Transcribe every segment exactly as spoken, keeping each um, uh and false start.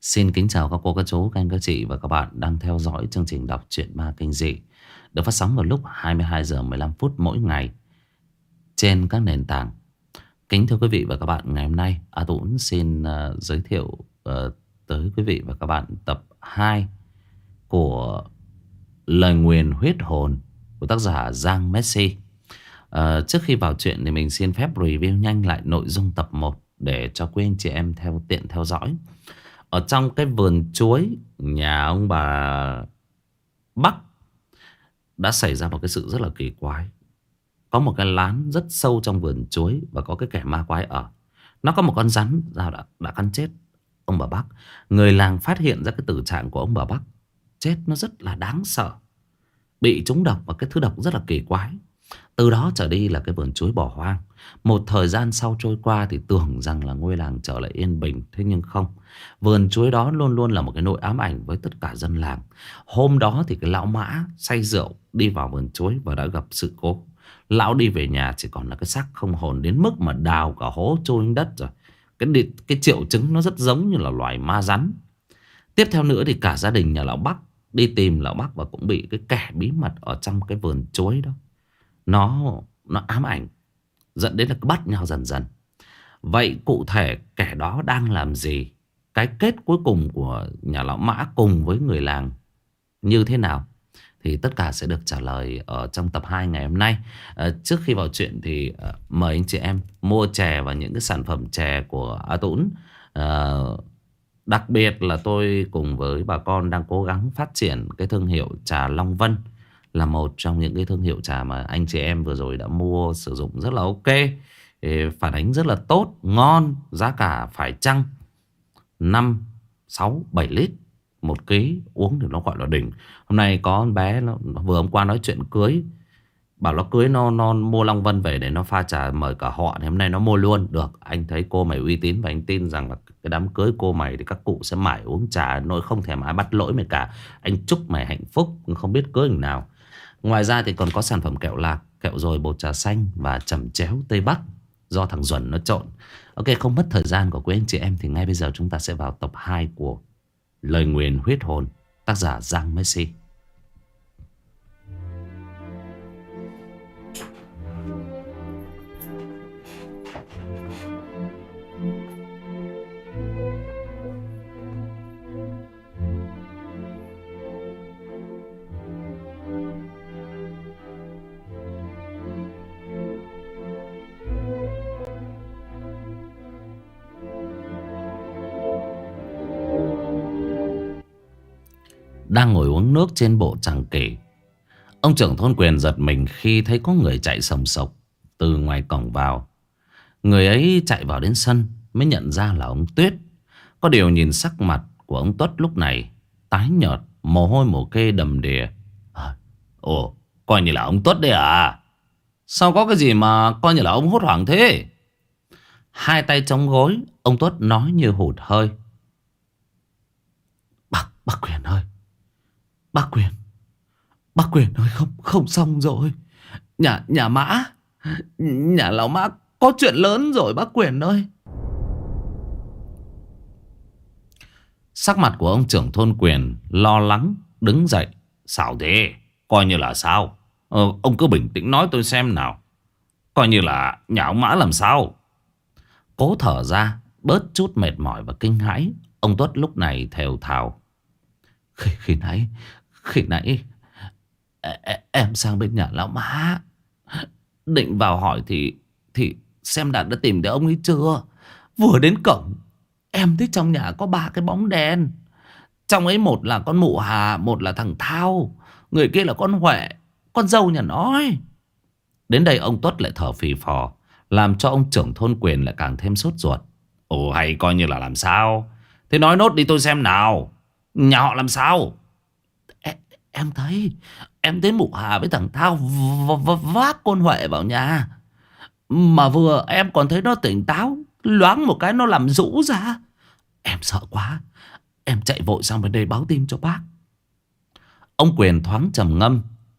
Xin kính chào các cô, các chú, các anh, các chị và các bạn đang theo dõi chương trình đọc truyện ma kinh dị được phát sóng vào lúc hai mươi hai giờ mười lăm phút mỗi ngày trên các nền tảng. Kính thưa quý vị và các bạn, ngày hôm nay A Tũng xin uh, giới thiệu uh, tới quý vị và các bạn tập hai của Lời Nguyền Huyết Hồn của tác giả Giang Messi. uh, Trước khi vào chuyện thì mình xin phép review nhanh lại nội dung tập một để cho quý anh chị em theo tiện theo dõi. Ở trong cái vườn chuối nhà ông bà Bắc đã xảy ra một cái sự rất là kỳ quái. Có một cái lán rất sâu trong vườn chuối và có cái kẻ ma quái ở. Nó có một con rắn đã, đã, đã cắn chết ông bà Bắc. Người làng phát hiện ra cái tử trạng của ông bà Bắc chết nó rất là đáng sợ, bị trúng độc và cái thứ độc rất là kỳ quái. Từ đó trở đi là cái vườn chuối bỏ hoang. Một thời gian sau trôi qua thì tưởng rằng là ngôi làng trở lại yên bình. Thế nhưng không, vườn chuối đó luôn luôn là một cái nỗi ám ảnh với tất cả dân làng. Hôm đó thì cái lão Mã say rượu đi vào vườn chuối và đã gặp sự cố. Lão đi về nhà chỉ còn là cái xác không hồn, đến mức mà đào cả hố chôn đất rồi. Cái, cái triệu chứng nó rất giống như là loài ma rắn. Tiếp theo nữa thì cả gia đình nhà lão Bắc đi tìm lão Bắc và cũng bị cái kẻ bí mật ở trong cái vườn chuối đó Nó nó ám ảnh, dẫn đến là cứ bắt nhau dần dần. Vậy cụ thể kẻ đó đang làm gì? Cái kết cuối cùng của nhà lão Mã cùng với người làng như thế nào? Thì tất cả sẽ được trả lời ở trong tập hai ngày hôm nay. à, Trước khi vào chuyện thì à, mời anh chị em mua chè và những cái sản phẩm chè của A Tũng. à, Đặc biệt là tôi cùng với bà con đang cố gắng phát triển cái thương hiệu trà Long Vân, là một trong những cái thương hiệu trà mà anh chị em vừa rồi đã mua sử dụng rất là ok, phản ánh rất là tốt, ngon, giá cả phải chăng. Năm, sáu, bảy lít một ký, uống thì nó gọi là đỉnh. Hôm nay có con bé nó, vừa hôm qua nói chuyện cưới, bảo nó cưới nó, nó mua Long Vân về để nó pha trà mời cả họ. Thì hôm nay nó mua luôn. Được, anh thấy cô mày uy tín và anh tin rằng là cái đám cưới cô mày thì các cụ sẽ mãi uống trà, nỗi không thèm ai bắt lỗi mày cả. Anh chúc mày hạnh phúc, không biết cưới thằng nào. Ngoài ra thì còn có sản phẩm kẹo lạc, kẹo dồi bột trà xanh và chẩm chéo Tây Bắc do thằng Duẩn nó trộn. Ok, không mất thời gian của quý anh chị em thì ngay bây giờ chúng ta sẽ vào tập hai của Lời Nguyền Huyết Hồn, tác giả Giang Messi. Đang ngồi uống nước trên bộ Tràng Kỷ, ông trưởng thôn Quyền giật mình khi thấy có người chạy sồng sộc từ ngoài cổng vào. Người ấy chạy vào đến sân mới nhận ra là ông Tuyết. Có điều nhìn sắc mặt của ông Tuất lúc này tái nhợt, mồ hôi mồ kê đầm đìa. à, Ồ, coi như là ông Tuất đấy à? Sao có cái gì mà coi như là ông hốt hoảng thế? Hai tay chống gối, ông Tuất nói như hụt hơi. Bác, bác Quyền ơi, Bác Quyền, bác Quyền ơi, không không xong rồi. Nhà nhà Mã, nhà lão Mã có chuyện lớn rồi bác Quyền ơi. Sắc mặt của ông trưởng thôn Quyền lo lắng đứng dậy. Sao thế? Coi như là sao? ờ, Ông cứ bình tĩnh nói tôi xem nào. Coi như là nhà ông Mã làm sao? Cố thở ra bớt chút mệt mỏi và kinh hãi, ông Tuất lúc này thều thào. Khi, khi nãy Khi nãy em sang bên nhà lão Mã, định vào hỏi thì Thì xem đã đã tìm thấy ông ấy chưa. Vừa đến cổng, em thấy trong nhà có ba cái bóng đen. Trong ấy một là con Mụ Hà, một là thằng Thao, người kia là con Huệ, con dâu nhà nó ấy. Đến đây ông Tuất lại thở phì phò, làm cho ông trưởng thôn Quyền lại càng thêm sốt ruột. Ồ, hay coi như là làm sao? Thế nói nốt đi tôi xem nào. Nhà họ làm sao? Em, em thấy Em thấy Mụ Hà với thằng Thao vác con Huệ vào nhà. Mà vừa em còn thấy nó tỉnh táo, loáng một cái nó làm rũ ra. Em sợ quá, em chạy vội sang bên đây báo tin cho bác. Ông Quyền thoáng trầm ngâm.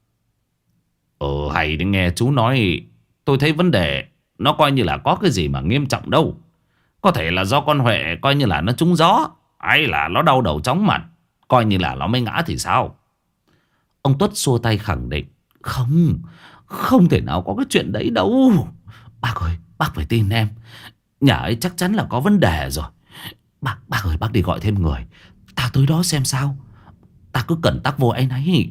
Ờ hay để nghe chú nói. Tôi thấy vấn đề nó coi như là có cái gì mà nghiêm trọng đâu. Có thể là do con Huệ coi như là nó trúng gió, Hay là nó đau đầu chóng mặt, coi như là nó mới ngã thì sao? Ông Tuất xua tay khẳng định. Không, không thể nào có cái chuyện đấy đâu. Bác ơi, bác phải tin em. Nhà ấy chắc chắn là có vấn đề rồi. Bác, bác ơi, bác đi gọi thêm người. Ta tới đó xem sao. Ta cứ cẩn tắc vô anh ấy.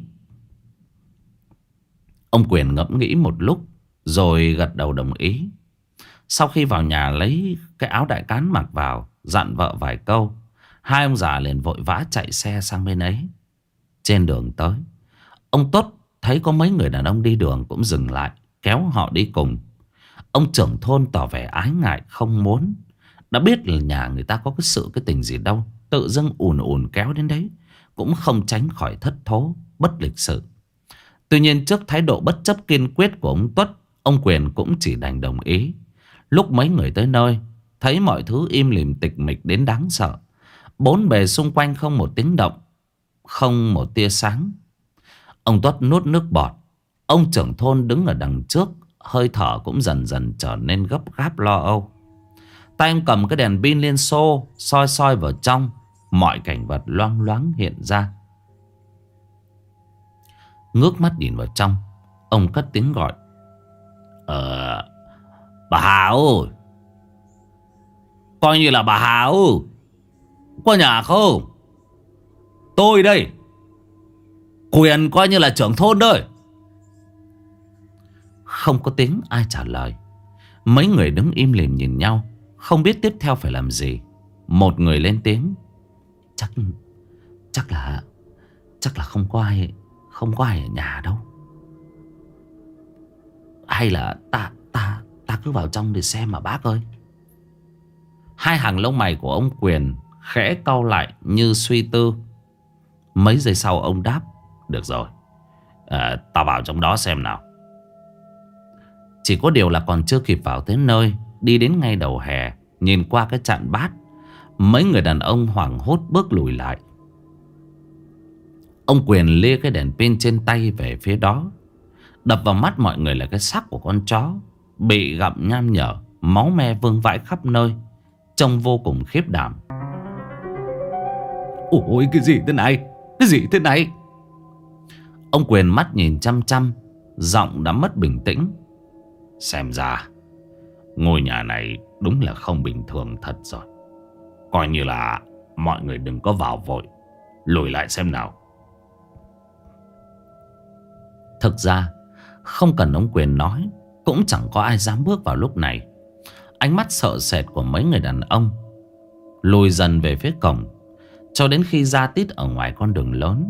Ông Quyền ngẫm nghĩ một lúc rồi gật đầu đồng ý. Sau khi vào nhà lấy cái áo đại cán mặc vào, dặn vợ vài câu, hai ông già liền vội vã chạy xe sang bên ấy. Trên đường tới, ông Tuất thấy có mấy người đàn ông đi đường cũng dừng lại, kéo họ đi cùng. Ông trưởng thôn tỏ vẻ ái ngại không muốn. Đã biết là nhà người ta có cái sự cái tình gì đâu, tự dưng ùn ùn kéo đến đấy, cũng không tránh khỏi thất thố, bất lịch sự. Tuy nhiên trước thái độ bất chấp kiên quyết của ông Tuất, ông Quyền cũng chỉ đành đồng ý. Lúc mấy người tới nơi, thấy mọi thứ im lìm tịch mịch đến đáng sợ. Bốn bề xung quanh không một tiếng động, không một tia sáng. Ông Tuất nuốt nước bọt. Ông trưởng thôn đứng ở đằng trước, hơi thở cũng dần dần trở nên gấp gáp lo âu. Tay ông cầm cái đèn pin Liên Xô, soi soi vào trong. Mọi cảnh vật loang loáng hiện ra. Ngước mắt nhìn vào trong, ông cất tiếng gọi. Ờ... Bà Hà ơi! Coi như là bà Hà ơi! Có nhà không? Tôi đây! Quyền coi như là trưởng thôn đây! Không có tiếng ai trả lời. Mấy người đứng im lìm nhìn nhau, không biết tiếp theo phải làm gì. Một người lên tiếng. Chắc... Chắc là... Chắc là không có ai... Không có ai ở nhà đâu. Hay là ta... Ta... Ta cứ vào trong để xem mà bác ơi. Hai hàng lông mày của ông Quyền khẽ cau lại như suy tư. Mấy giây sau ông đáp. Được rồi, à, ta vào trong đó xem nào. Chỉ có điều là còn chưa kịp vào tới nơi, đi đến ngay đầu hè, nhìn qua cái chạn bát, mấy người đàn ông hoảng hốt bước lùi lại. Ông Quyền lia cái đèn pin trên tay về phía đó. Đập vào mắt mọi người là cái xác của con chó bị gặm nham nhở, máu me vương vãi khắp nơi, trông vô cùng khiếp đảm. Ôi, cái gì thế này? Cái gì thế này? Ông Quyền mắt nhìn chăm chăm, giọng đã mất bình tĩnh. Xem ra ngôi nhà này đúng là không bình thường thật rồi. Coi như là mọi người đừng có vào vội, lùi lại xem nào. Thực ra không cần ông Quyền nói, cũng chẳng có ai dám bước vào lúc này. Ánh mắt sợ sệt của mấy người đàn ông lùi dần về phía cổng, cho đến khi ra tít ở ngoài con đường lớn,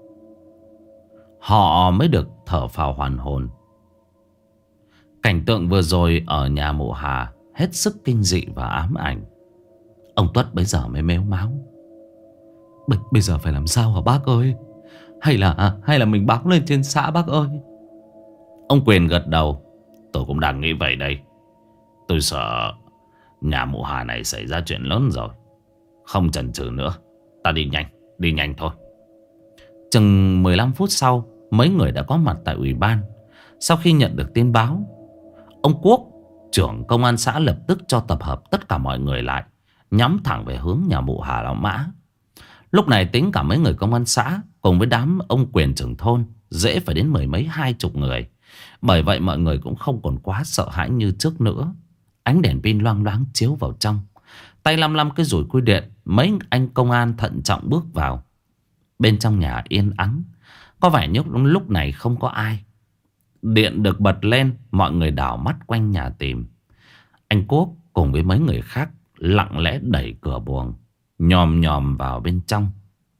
họ mới được thở phào hoàn hồn. Cảnh tượng vừa rồi ở nhà mụ Hà hết sức kinh dị và ám ảnh. Ông Tuất bấy giờ mới mếu máo. B Bây giờ phải làm sao hả bác ơi? Hay là hay là mình báo lên trên xã bác ơi? Ông Quyền gật đầu. Tôi cũng đang nghĩ vậy đây. Tôi sợ nhà mụ Hà này xảy ra chuyện lớn rồi. Không chần chừ nữa, ta đi nhanh, đi nhanh thôi. Chừng mười lăm phút sau, mấy người đã có mặt tại ủy ban. Sau khi nhận được tin báo, ông Quốc, trưởng công an xã, lập tức cho tập hợp tất cả mọi người lại, nhắm thẳng về hướng nhà mụ Hà Lão Mã. Lúc này tính cả mấy người công an xã cùng với đám ông Quyền trưởng thôn, dễ phải đến mười mấy hai chục người. Bởi vậy mọi người cũng không còn quá sợ hãi như trước nữa. Ánh đèn pin loang loáng chiếu vào trong, tay lăm lăm cái rủi quy điện. Mấy anh công an thận trọng bước vào. Bên trong nhà yên ắng, có vẻ như lúc này không có ai. Điện được bật lên, mọi người đảo mắt quanh nhà tìm. Anh Quốc cùng với mấy người khác lặng lẽ đẩy cửa buồng, nhòm nhòm vào bên trong.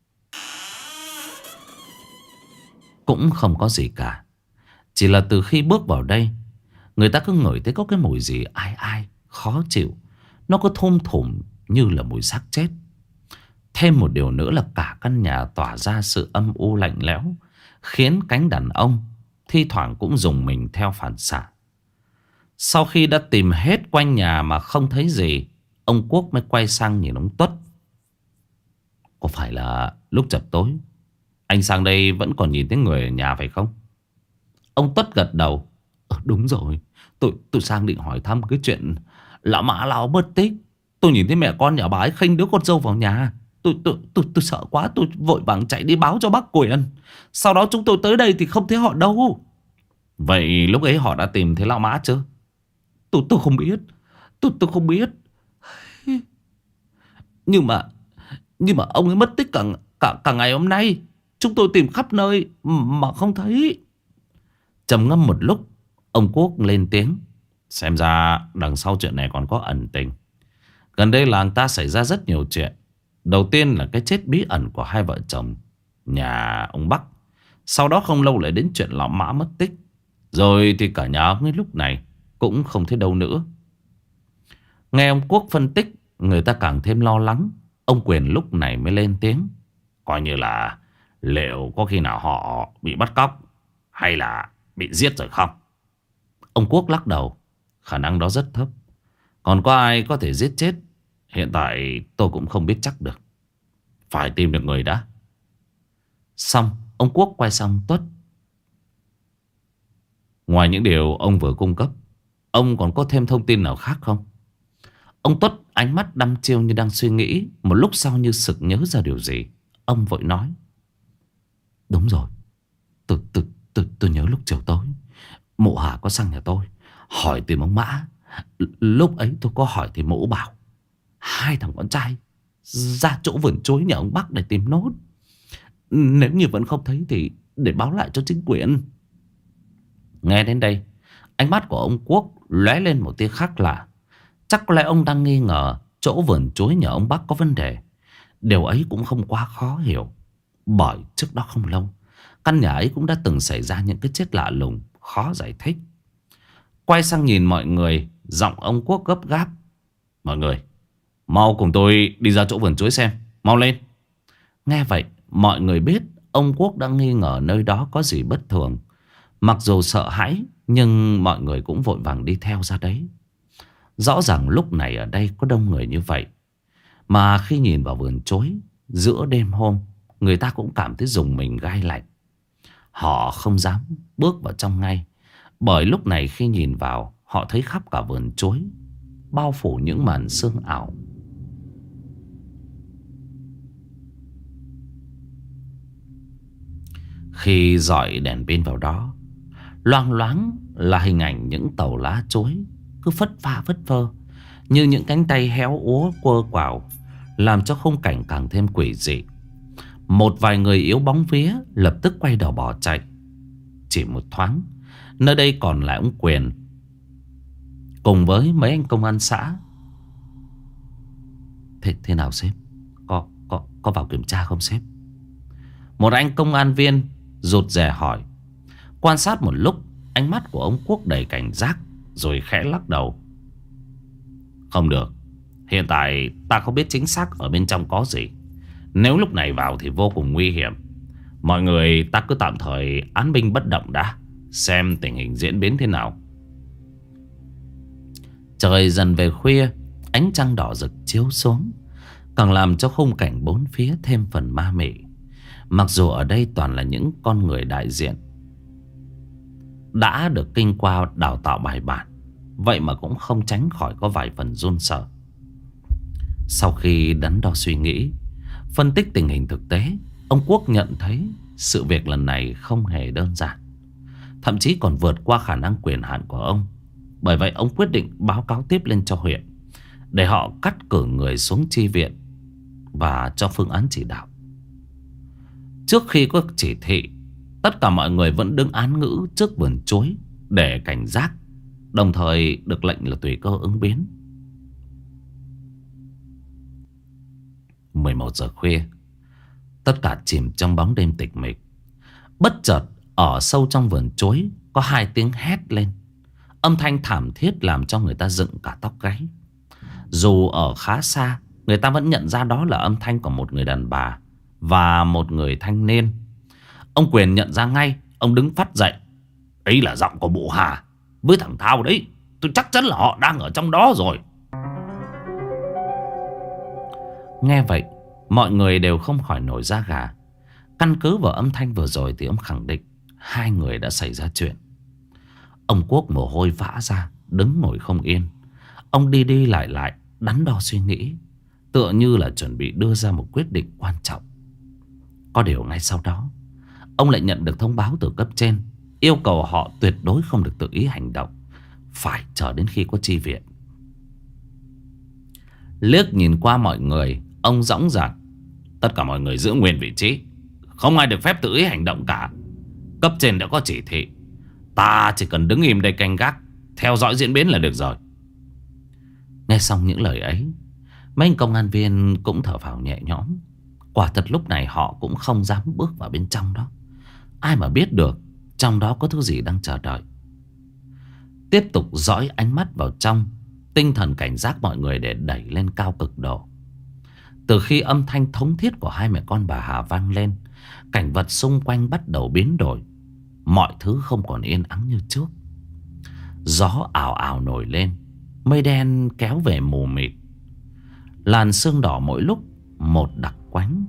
Cũng không có gì cả. Chỉ là từ khi bước vào đây, người ta cứ ngửi thấy có cái mùi gì ai ai, khó chịu. Nó có thum thủm như là mùi xác chết. Thêm một điều nữa là cả căn nhà tỏa ra sự âm u lạnh lẽo, khiến cánh đàn ông thi thoảng cũng rùng mình theo phản xạ. Sau khi đã tìm hết quanh nhà mà không thấy gì, ông Quốc mới quay sang nhìn ông Tuất. Có phải là lúc chập tối anh sang đây vẫn còn nhìn thấy người ở nhà phải không? Ông Tuất gật đầu. Ờ, đúng rồi. Tôi, tôi sang định hỏi thăm cái chuyện lão Mã lão mất tích. Tôi nhìn thấy mẹ con nhà bà ấy khênh đứa con dâu vào nhà. Tôi tôi, tôi, tôi, tôi sợ quá. Tôi vội vàng chạy đi báo cho bác Quyền. Sau đó chúng tôi tới đây thì không thấy họ đâu. Vậy lúc ấy họ đã tìm thấy lão Mã chưa? Tôi tôi không biết. Tôi tôi không biết. Nhưng mà Nhưng mà ông ấy mất tích cả, cả, cả ngày hôm nay. Chúng tôi tìm khắp nơi mà không thấy. Trầm ngâm một lúc, ông Quốc lên tiếng. Xem ra đằng sau chuyện này còn có ẩn tình. Gần đây làng ta xảy ra rất nhiều chuyện. Đầu tiên là cái chết bí ẩn của hai vợ chồng nhà ông Bắc. Sau đó không lâu lại đến chuyện lão Mã mất tích. Rồi thì cả nhà ông ấy lúc này cũng không thấy đâu nữa. Nghe ông Quốc phân tích, người ta càng thêm lo lắng. Ông Quyền lúc này mới lên tiếng. Coi như là liệu có khi nào họ bị bắt cóc hay là bị giết rồi không? Ông Quốc lắc đầu. Khả năng đó rất thấp. Còn có ai có thể giết chết? Hiện tại tôi cũng không biết chắc được. Phải tìm được người đã. Xong, ông Quốc quay sang Tuất. Ngoài những điều ông vừa cung cấp, ông còn có thêm thông tin nào khác không? Ông Tuất ánh mắt đăm chiêu như đang suy nghĩ. Một lúc sau như sực nhớ ra điều gì, ông vội nói. Đúng rồi. Tôi, tôi, tôi, tôi nhớ lúc chiều tối mụ Hà có sang nhà tôi hỏi tìm ông Mã. Lúc ấy tôi có hỏi thì mụ bảo hai thằng con trai ra chỗ vườn chuối nhà ông Bắc để tìm nốt. Nếu như vẫn không thấy thì để báo lại cho chính quyền. Nghe đến đây, ánh mắt của ông Quốc lóe lên một tia khác lạ. Chắc có lẽ ông đang nghi ngờ chỗ vườn chuối nhà ông Bắc có vấn đề. Điều ấy cũng không quá khó hiểu. Bởi trước đó không lâu, căn nhà ấy cũng đã từng xảy ra những cái chết lạ lùng, khó giải thích. Quay sang nhìn mọi người, giọng ông Quốc gấp gáp. Mọi người, mau cùng tôi đi ra chỗ vườn chuối xem. Mau lên. Nghe vậy, mọi người biết ông Quốc đang nghi ngờ nơi đó có gì bất thường. Mặc dù sợ hãi, nhưng mọi người cũng vội vàng đi theo ra đấy. Rõ ràng lúc này ở đây có đông người như vậy, mà khi nhìn vào vườn chuối giữa đêm hôm, người ta cũng cảm thấy rùng mình gai lạnh. Họ không dám bước vào trong ngay. Bởi lúc này khi nhìn vào, họ thấy khắp cả vườn chuối bao phủ những màn sương ảo. Khi dọi đèn pin vào đó, loang loáng là hình ảnh những tàu lá chuối cứ phất pha phất phơ như những cánh tay héo úa quơ quào, làm cho khung cảnh càng thêm quỷ dị. Một vài người yếu bóng vía lập tức quay đầu bỏ chạy. Chỉ một thoáng, nơi đây còn lại ông Quyền cùng với mấy anh công an xã. Thế, thế nào sếp? Có, có, có vào kiểm tra không sếp? Một anh công an viên rụt rè hỏi. Quan sát một lúc, ánh mắt của ông Quốc đầy cảnh giác, rồi khẽ lắc đầu. Không được. Hiện tại ta không biết chính xác ở bên trong có gì. Nếu lúc này vào thì vô cùng nguy hiểm. Mọi người ta cứ tạm thời án binh bất động đã, xem tình hình diễn biến thế nào. Trời dần về khuya, ánh trăng đỏ rực chiếu xuống, càng làm cho khung cảnh bốn phía thêm phần ma mị. Mặc dù ở đây toàn là những con người đại diện đã được kinh qua đào tạo bài bản, vậy mà cũng không tránh khỏi có vài phần run sợ. Sau khi đắn đo suy nghĩ, phân tích tình hình thực tế, ông Quốc nhận thấy sự việc lần này không hề đơn giản, thậm chí còn vượt qua khả năng quyền hạn của ông. Bởi vậy ông quyết định báo cáo tiếp lên cho huyện, để họ cắt cử người xuống chi viện và cho phương án chỉ đạo. Trước khi có chỉ thị, tất cả mọi người vẫn đứng án ngữ trước vườn chuối để cảnh giác, đồng thời được lệnh là tùy cơ ứng biến. mười một giờ khuya, tất cả chìm trong bóng đêm tịch mịch. Bất chợt ở sâu trong vườn chuối có hai tiếng hét lên, âm thanh thảm thiết làm cho người ta dựng cả tóc gáy. Dù ở khá xa, người ta vẫn nhận ra đó là âm thanh của một người đàn bà và một người thanh niên. Ông Quyền nhận ra ngay, ông đứng phắt dậy. Ấy là giọng của bộ Hà với thằng Thao đấy. Tôi chắc chắn là họ đang ở trong đó rồi. Nghe vậy, mọi người đều không khỏi nổi da gà. Căn cứ vào âm thanh vừa rồi thì ông khẳng định hai người đã xảy ra chuyện. Ông Quốc mồ hôi vã ra, đứng ngồi không yên. Ông đi đi lại lại, đắn đo suy nghĩ. tựa như là chuẩn bị đưa ra một quyết định quan trọng. Có điều ngay sau đó, ông lại nhận được thông báo từ cấp trên, yêu cầu họ tuyệt đối không được tự ý hành động, phải chờ đến khi có chi viện. Liếc nhìn qua mọi người, ông dõng dạc: tất cả mọi người giữ nguyên vị trí, không ai được phép tự ý hành động cả. Cấp trên đã có chỉ thị, ta chỉ cần đứng im đây canh gác, theo dõi diễn biến là được rồi. Nghe xong những lời ấy, mấy anh công an viên cũng thở phào nhẹ nhõm. Quả thật lúc này họ cũng không dám bước vào bên trong đó. Ai mà biết được trong đó có thứ gì đang chờ đợi. Tiếp tục dõi ánh mắt vào trong, tinh thần cảnh giác mọi người để đẩy lên cao cực độ. Từ khi âm thanh thống thiết của hai mẹ con bà Hà vang lên, cảnh vật xung quanh bắt đầu biến đổi. Mọi thứ không còn yên ắng như trước. Gió ào ào nổi lên, mây đen kéo về mù mịt. Làn sương đỏ mỗi lúc một đặc quánh.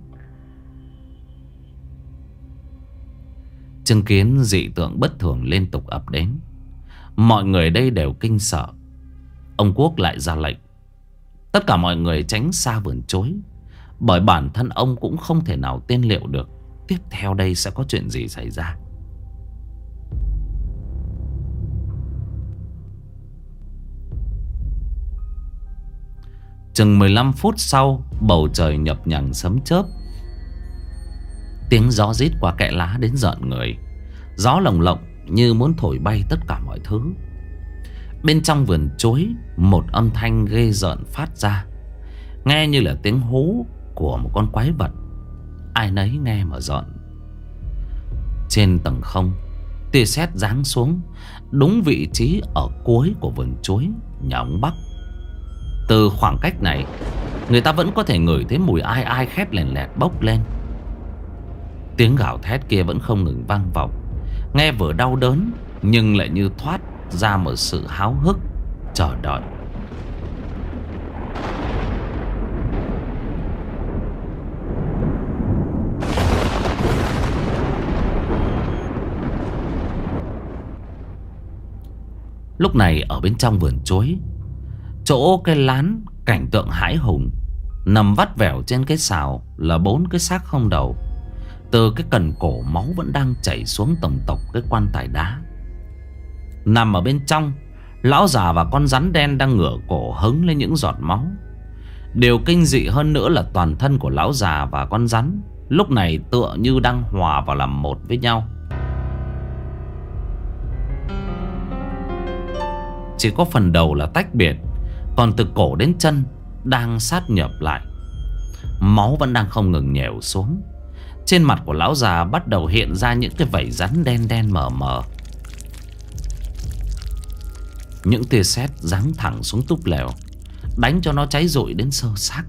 Chứng kiến dị tượng bất thường liên tục ập đến, mọi người đây đều kinh sợ. Ông Quốc lại ra lệnh tất cả mọi người tránh xa vườn chuối, bởi bản thân ông cũng không thể nào tiên liệu được tiếp theo đây sẽ có chuyện gì xảy ra. Chừng mười lăm phút sau, bầu trời nhập nhằng sấm chớp. Tiếng gió rít qua kẽ lá đến rợn người. Gió lồng lộng như muốn thổi bay tất cả mọi thứ. Bên trong vườn chuối, một âm thanh ghê rợn phát ra, nghe như là tiếng hú của một con quái vật. Ai nấy nghe mà rợn. Trên tầng không, tia sét giáng xuống đúng vị trí ở cuối của vườn chuối nhà ông Bắc. Từ khoảng cách này, người ta vẫn có thể ngửi thấy mùi ai ai khét lèn lẹt bốc lên. Tiếng gào thét kia vẫn không ngừng vang vọng, nghe vừa đau đớn nhưng lại như thoát ra một sự háo hức chờ đợi. Lúc này ở bên trong vườn chuối, chỗ cái lán cảnh tượng hãi hùng, nằm vắt vẻo trên cái sào là bốn cái xác không đầu. Từ cái cần cổ máu vẫn đang chảy xuống tổng tộc cái quan tài đá. Nằm ở bên trong, lão già và con rắn đen đang ngửa cổ hứng lên những giọt máu. Điều kinh dị hơn nữa là toàn thân của lão già và con rắn lúc này tựa như đang hòa vào làm một với nhau. Chỉ có phần đầu là tách biệt, còn từ cổ đến chân đang sát nhập lại. Máu vẫn đang không ngừng nhèo xuống. Trên mặt của lão già bắt đầu hiện ra những cái vảy rắn đen đen mờ mờ. Những tia sét giáng thẳng xuống túp lều, đánh cho nó cháy rụi đến sơ xác.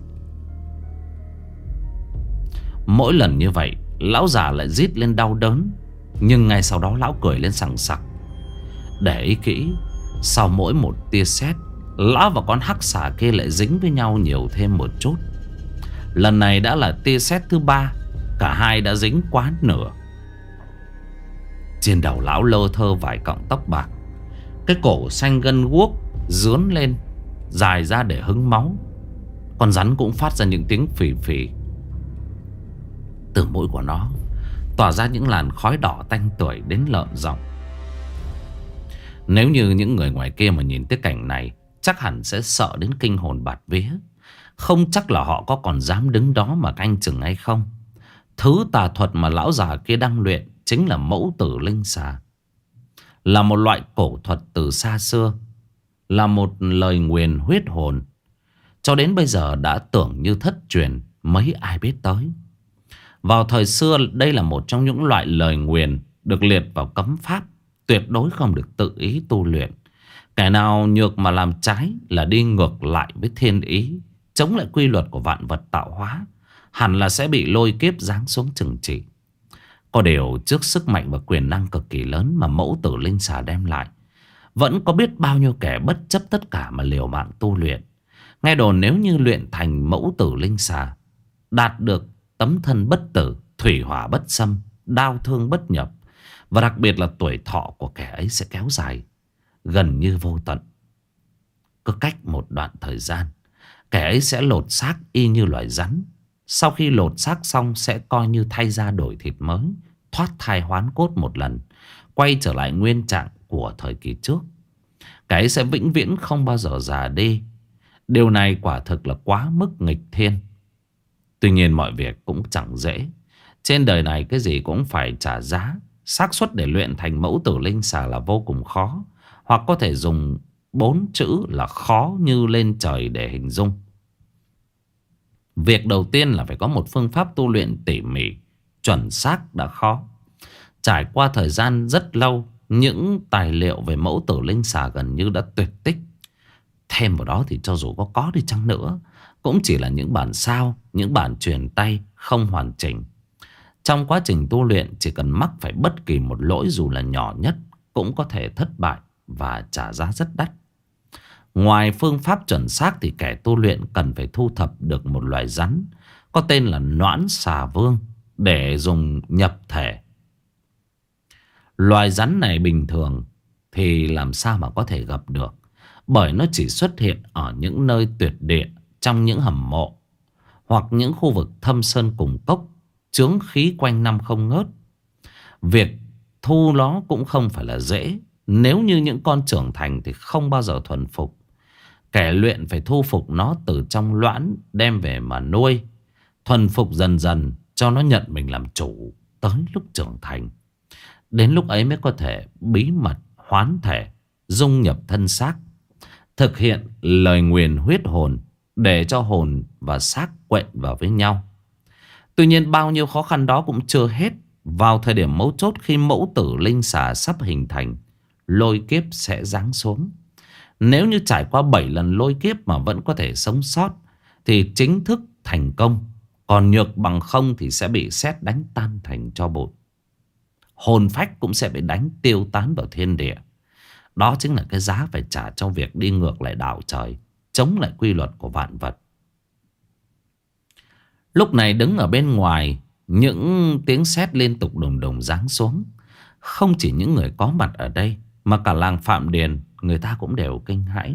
Mỗi lần như vậy, lão già lại rít lên đau đớn, nhưng ngay sau đó lão cười lên sằng sặc. Để ý kỹ, sau mỗi một tia sét, lão và con hắc xà kia lại dính với nhau nhiều thêm một chút. Lần này đã là tia sét thứ ba, cả hai đã dính quá nửa. Trên đầu lão lơ thơ vài cọng tóc bạc, cái cổ xanh gân guốc dướn lên dài ra để hứng máu. Con rắn cũng phát ra những tiếng phì phì. Từ mũi của nó tỏa ra những làn khói đỏ tanh tưởi đến lợm giọng. Nếu như những người ngoài kia mà nhìn thấy cảnh này, chắc hẳn sẽ sợ đến kinh hồn bạt vía. Không chắc là họ có còn dám đứng đó mà canh chừng hay không. Thứ tà thuật mà lão già kia đang luyện chính là mẫu tử linh xà, là một loại cổ thuật từ xa xưa, là một lời nguyền huyết hồn. Cho đến bây giờ đã tưởng như thất truyền, mấy ai biết tới. Vào thời xưa, đây là một trong những loại lời nguyền được liệt vào cấm pháp, tuyệt đối không được tự ý tu luyện. Kẻ nào nhược mà làm trái là đi ngược lại với thiên ý, chống lại quy luật của vạn vật tạo hóa, hẳn là sẽ bị lôi kiếp giáng xuống trừng trị. Có điều trước sức mạnh và quyền năng cực kỳ lớn mà mẫu tử linh xà đem lại, vẫn có biết bao nhiêu kẻ bất chấp tất cả mà liều mạng tu luyện. Nghe đồn nếu như luyện thành mẫu tử linh xà, đạt được tấm thân bất tử, thủy hỏa bất xâm, đao thương bất nhập, và đặc biệt là tuổi thọ của kẻ ấy sẽ kéo dài gần như vô tận. Cứ cách một đoạn thời gian, Kẻ ấy sẽ lột xác y như loài rắn. Sau khi lột xác xong sẽ coi như thay da đổi thịt mới, thoát thai hoán cốt một lần, quay trở lại nguyên trạng của thời kỳ trước. Kẻ ấy sẽ vĩnh viễn không bao giờ già đi. Điều này quả thực là quá mức nghịch thiên. Tuy nhiên mọi việc cũng chẳng dễ. Trên đời này cái gì cũng phải trả giá. Xác suất để luyện thành mẫu tử linh xà là vô cùng khó. Hoặc có thể dùng bốn chữ là khó như lên trời để hình dung. Việc đầu tiên là phải có một phương pháp tu luyện tỉ mỉ, chuẩn xác đã khó. Trải qua thời gian rất lâu, những tài liệu về mẫu tử linh xà gần như đã tuyệt tích. Thêm vào đó thì cho dù có có đi chăng nữa, cũng chỉ là những bản sao, những bản truyền tay không hoàn chỉnh. Trong quá trình tu luyện, chỉ cần mắc phải bất kỳ một lỗi dù là nhỏ nhất cũng có thể thất bại và trả giá rất đắt. Ngoài phương pháp chuẩn xác thì kẻ tu luyện cần phải thu thập được một loài rắn có tên là noãn xà vương để dùng nhập thể. Loài rắn này bình thường thì làm sao mà có thể gặp được, bởi nó chỉ xuất hiện ở những nơi tuyệt địa, trong những hầm mộ hoặc những khu vực thâm sơn cùng cốc, chướng khí quanh năm không ngớt. Việc thu nó cũng không phải là dễ. Nếu như những con trưởng thành thì không bao giờ thuần phục. Kẻ luyện phải thu phục nó từ trong loãn, đem về mà nuôi, thuần phục dần dần cho nó nhận mình làm chủ. Tới lúc trưởng thành, đến lúc ấy mới có thể bí mật hoán thể, dung nhập thân xác, thực hiện lời nguyền huyết hồn để cho hồn và xác quện vào với nhau. Tuy nhiên bao nhiêu khó khăn đó cũng chưa hết. Vào thời điểm mấu chốt, khi mẫu tử linh xà sắp hình thành, lôi kiếp sẽ giáng xuống. Nếu như trải qua bảy lần lôi kiếp mà vẫn có thể sống sót thì chính thức thành công. Còn nhược bằng không thì sẽ bị sét đánh tan thành tro bụi. Hồn phách cũng sẽ bị đánh tiêu tán vào thiên địa. Đó chính là cái giá phải trả cho việc đi ngược lại đạo trời, chống lại quy luật của vạn vật. Lúc này đứng ở bên ngoài, những tiếng sét liên tục đùng đùng giáng xuống. Không chỉ những người có mặt ở đây, mà cả làng Phạm Điền, người ta cũng đều kinh hãi.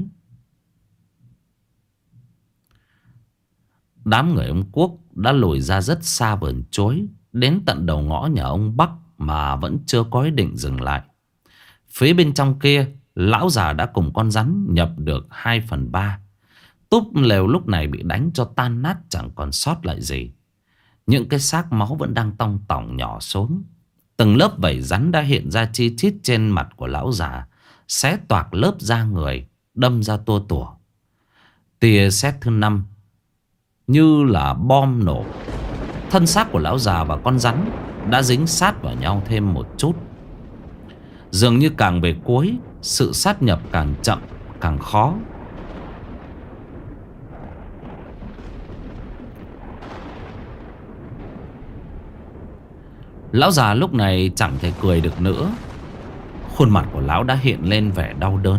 Đám người ông Quốc đã lùi ra rất xa vườn chuối, đến tận đầu ngõ nhà ông Bắc mà vẫn chưa có ý định dừng lại. Phía bên trong kia, lão già đã cùng con rắn nhập được hai phần ba. Túp lều lúc này bị đánh cho tan nát, chẳng còn sót lại gì. Những cái xác máu vẫn đang tong tỏng nhỏ xuống. Từng lớp vảy rắn đã hiện ra chi chít trên mặt của lão già, xé toạc lớp da người, đâm ra tua tủa. Tia sét thứ năm như là bom nổ. Thân xác của lão già và con rắn đã dính sát vào nhau thêm một chút. Dường như càng về cuối, sự sát nhập càng chậm, càng khó. Lão già lúc này chẳng thể cười được nữa. Khuôn mặt của lão đã hiện lên vẻ đau đớn.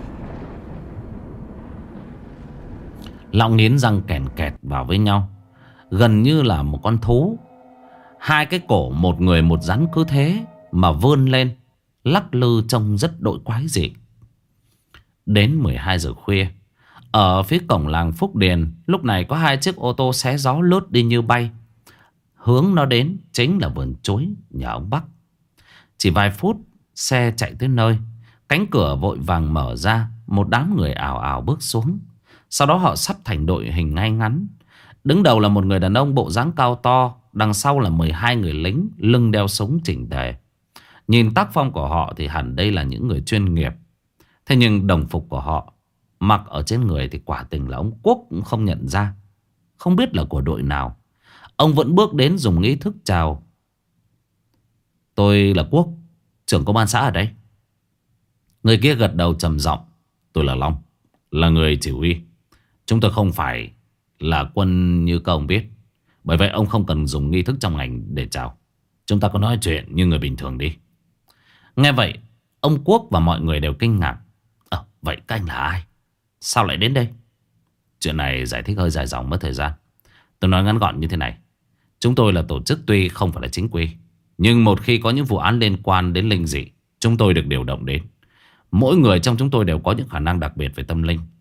Lão nghiến răng kèn kẹt vào với nhau, gần như là một con thú. Hai cái cổ một người một rắn cứ thế mà vươn lên, lắc lư trông rất đội quái dị. Đến mười hai giờ khuya, ở phía cổng làng Phúc Điền, lúc này có hai chiếc ô tô xé gió lướt đi như bay. Hướng nó đến chính là vườn chuối nhà ông Bắc. Chỉ vài phút xe chạy tới nơi, cánh cửa vội vàng mở ra. Một đám người ảo ảo bước xuống. Sau đó họ sắp thành đội hình ngay ngắn. Đứng đầu là một người đàn ông bộ dáng cao to, đằng sau là mười hai người lính lưng đeo súng chỉnh tề. Nhìn tác phong của họ thì hẳn đây là những người chuyên nghiệp. Thế nhưng đồng phục của họ mặc ở trên người thì quả tình là ông Quốc cũng không nhận ra, không biết là của đội nào. Ông vẫn bước đến dùng nghi thức chào. Tôi là Quốc, trưởng công an xã ở đây. Người kia gật đầu trầm giọng. Tôi là Long, là người chỉ huy. Chúng tôi không phải là quân như các ông biết. Bởi vậy ông không cần dùng nghi thức trong ngành để chào. Chúng ta có nói chuyện như người bình thường đi. Nghe vậy, ông Quốc và mọi người đều kinh ngạc. Ờ, vậy các anh là ai? Sao lại đến đây? Chuyện này giải thích hơi dài dòng mất thời gian. Tôi nói ngắn gọn như thế này. Chúng tôi là tổ chức tuy không phải là chính quy, nhưng một khi có những vụ án liên quan đến linh dị, chúng tôi được điều động đến. Mỗi người trong chúng tôi đều có những khả năng đặc biệt về tâm linh.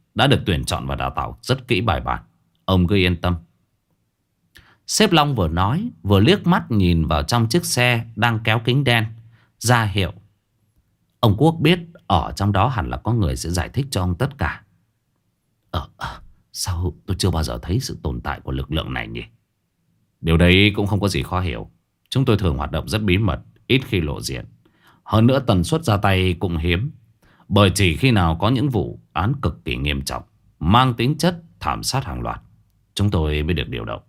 đã được tuyển chọn và đào tạo rất kỹ bài bản. Ông cứ yên tâm. Sếp Long vừa nói vừa liếc mắt nhìn vào trong chiếc xe đang kéo kính đen, ra hiệu ông Quốc biết ở trong đó hẳn là có người sẽ giải thích cho ông tất cả. Ờ, à, sao tôi chưa bao giờ thấy sự tồn tại của lực lượng này nhỉ? Điều đấy cũng không có gì khó hiểu. Chúng tôi thường hoạt động rất bí mật, ít khi lộ diện. Hơn nữa tần suất ra tay cũng hiếm. Bởi chỉ khi nào có những vụ án cực kỳ nghiêm trọng, mang tính chất thảm sát hàng loạt, chúng tôi mới được điều động.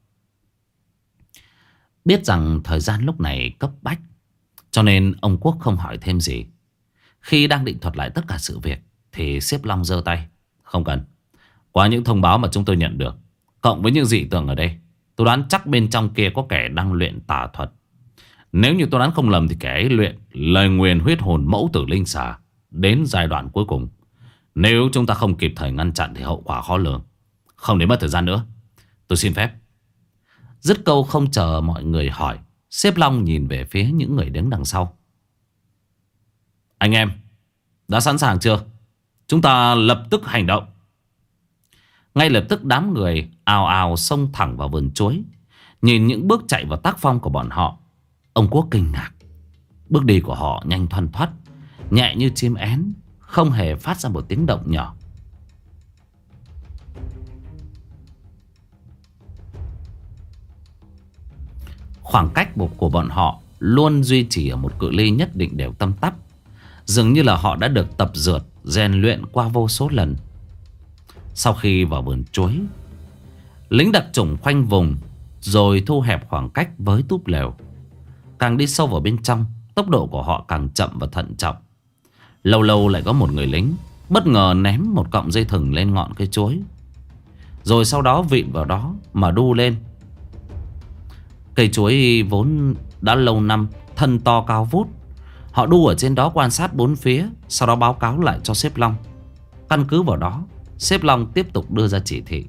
Biết rằng thời gian lúc này cấp bách, cho nên ông Quốc không hỏi thêm gì. Khi đang định thuật lại tất cả sự việc thì sếp Long giơ tay. Không cần. Qua những thông báo mà chúng tôi nhận được, cộng với những dị tượng ở đây, tôi đoán chắc bên trong kia có kẻ đang luyện tà thuật. Nếu như tôi đoán không lầm thì kẻ ấy luyện lời nguyền huyết hồn mẫu tử linh xà đến giai đoạn cuối cùng. Nếu chúng ta không kịp thời ngăn chặn thì hậu quả khó lường. Không để mất thời gian nữa, tôi xin phép. Dứt câu không chờ mọi người hỏi, sếp Long nhìn về phía những người đứng đằng sau. Anh em đã sẵn sàng chưa? Chúng ta lập tức hành động. Ngay lập tức đám người ào ào xông thẳng vào vườn chuối. Nhìn những bước chạy vào tác phong của bọn họ, ông Quốc kinh ngạc. Bước đi của họ nhanh thoăn thoắt, nhẹ như chim én, không hề phát ra một tiếng động nhỏ. Khoảng cách của bọn họ luôn duy trì ở một cự ly nhất định đều tăm tắp. Dường như là họ đã được tập dượt, rèn luyện qua vô số lần. Sau khi vào vườn chuối, lính đặc chủng khoanh vùng rồi thu hẹp khoảng cách với túp lều. Càng đi sâu vào bên trong, tốc độ của họ càng chậm và thận trọng. Lâu lâu lại có một người lính bất ngờ ném một cọng dây thừng lên ngọn cây chuối, rồi sau đó vịn vào đó mà đu lên. Cây chuối vốn đã lâu năm, thân to cao vút. Họ đu ở trên đó quan sát bốn phía, sau đó báo cáo lại cho sếp Long. Căn cứ vào đó, sếp Long tiếp tục đưa ra chỉ thị.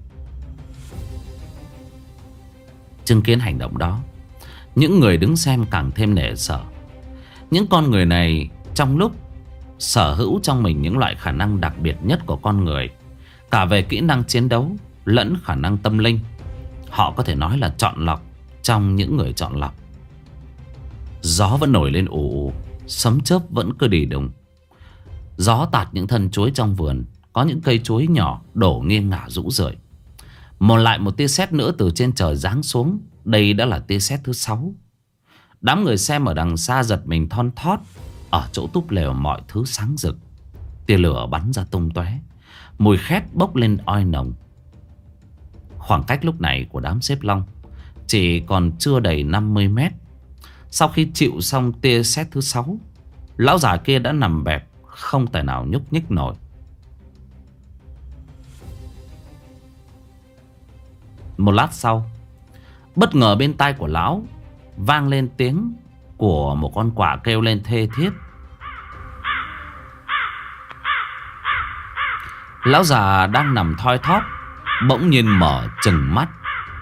Chứng kiến hành động đó, những người đứng xem càng thêm nể sợ. Những con người này trong lúc sở hữu trong mình những loại khả năng đặc biệt nhất của con người, cả về kỹ năng chiến đấu lẫn khả năng tâm linh. Họ có thể nói là chọn lọc trong những người chọn lọc. Gió vẫn nổi lên ù ù, sấm chớp vẫn cứ đi đùng. Gió tạt những thân chuối trong vườn. Có những cây chuối nhỏ đổ nghiêng ngả rũ rượi. Một lại một tia sét nữa từ trên trời giáng xuống. Đây đã là tia sét thứ sáu. Đám người xem ở đằng xa giật mình thon thót. Ở chỗ túp lều mọi thứ sáng rực. Tia lửa bắn ra tung tóe, mùi khét bốc lên oi nồng. Khoảng cách lúc này của đám sếp Long chỉ còn chưa đầy năm mươi mét. Sau khi chịu xong tia sét thứ sáu, lão già kia đã nằm bẹp, không thể nào nhúc nhích nổi. Một lát sau, bất ngờ bên tai của lão vang lên tiếng của một con quạ kêu lên thê thiết. Lão già đang nằm thoi thóp bỗng nhiên mở trừng mắt.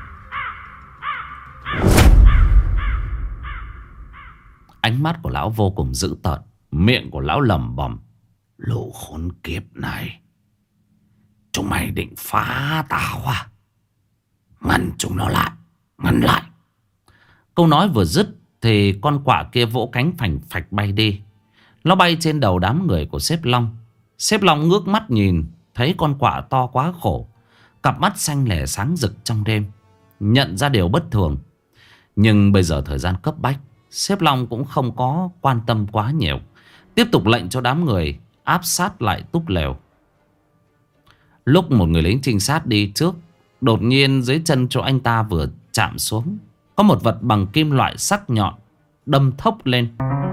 Ánh mắt của lão vô cùng dữ tợn. Miệng của lão lẩm bẩm: lũ khốn kiếp này, chúng mày định phá tao à? Ngăn chúng nó lại, ngăn lại. Câu nói vừa dứt thì con quạ kia vỗ cánh phành phạch bay đi. Nó bay trên đầu đám người của sếp Long. Sếp Long ngước mắt nhìn, thấy con quạ to quá khổ, cặp mắt xanh lẻ sáng rực trong đêm, nhận ra điều bất thường. Nhưng bây giờ thời gian cấp bách, sếp Long cũng không có quan tâm quá nhiều, tiếp tục lệnh cho đám người áp sát lại túp lều. Lúc một người lính trinh sát đi trước, đột nhiên dưới chân chỗ anh ta vừa chạm xuống, có một vật bằng kim loại sắc nhọn đâm thốc lên.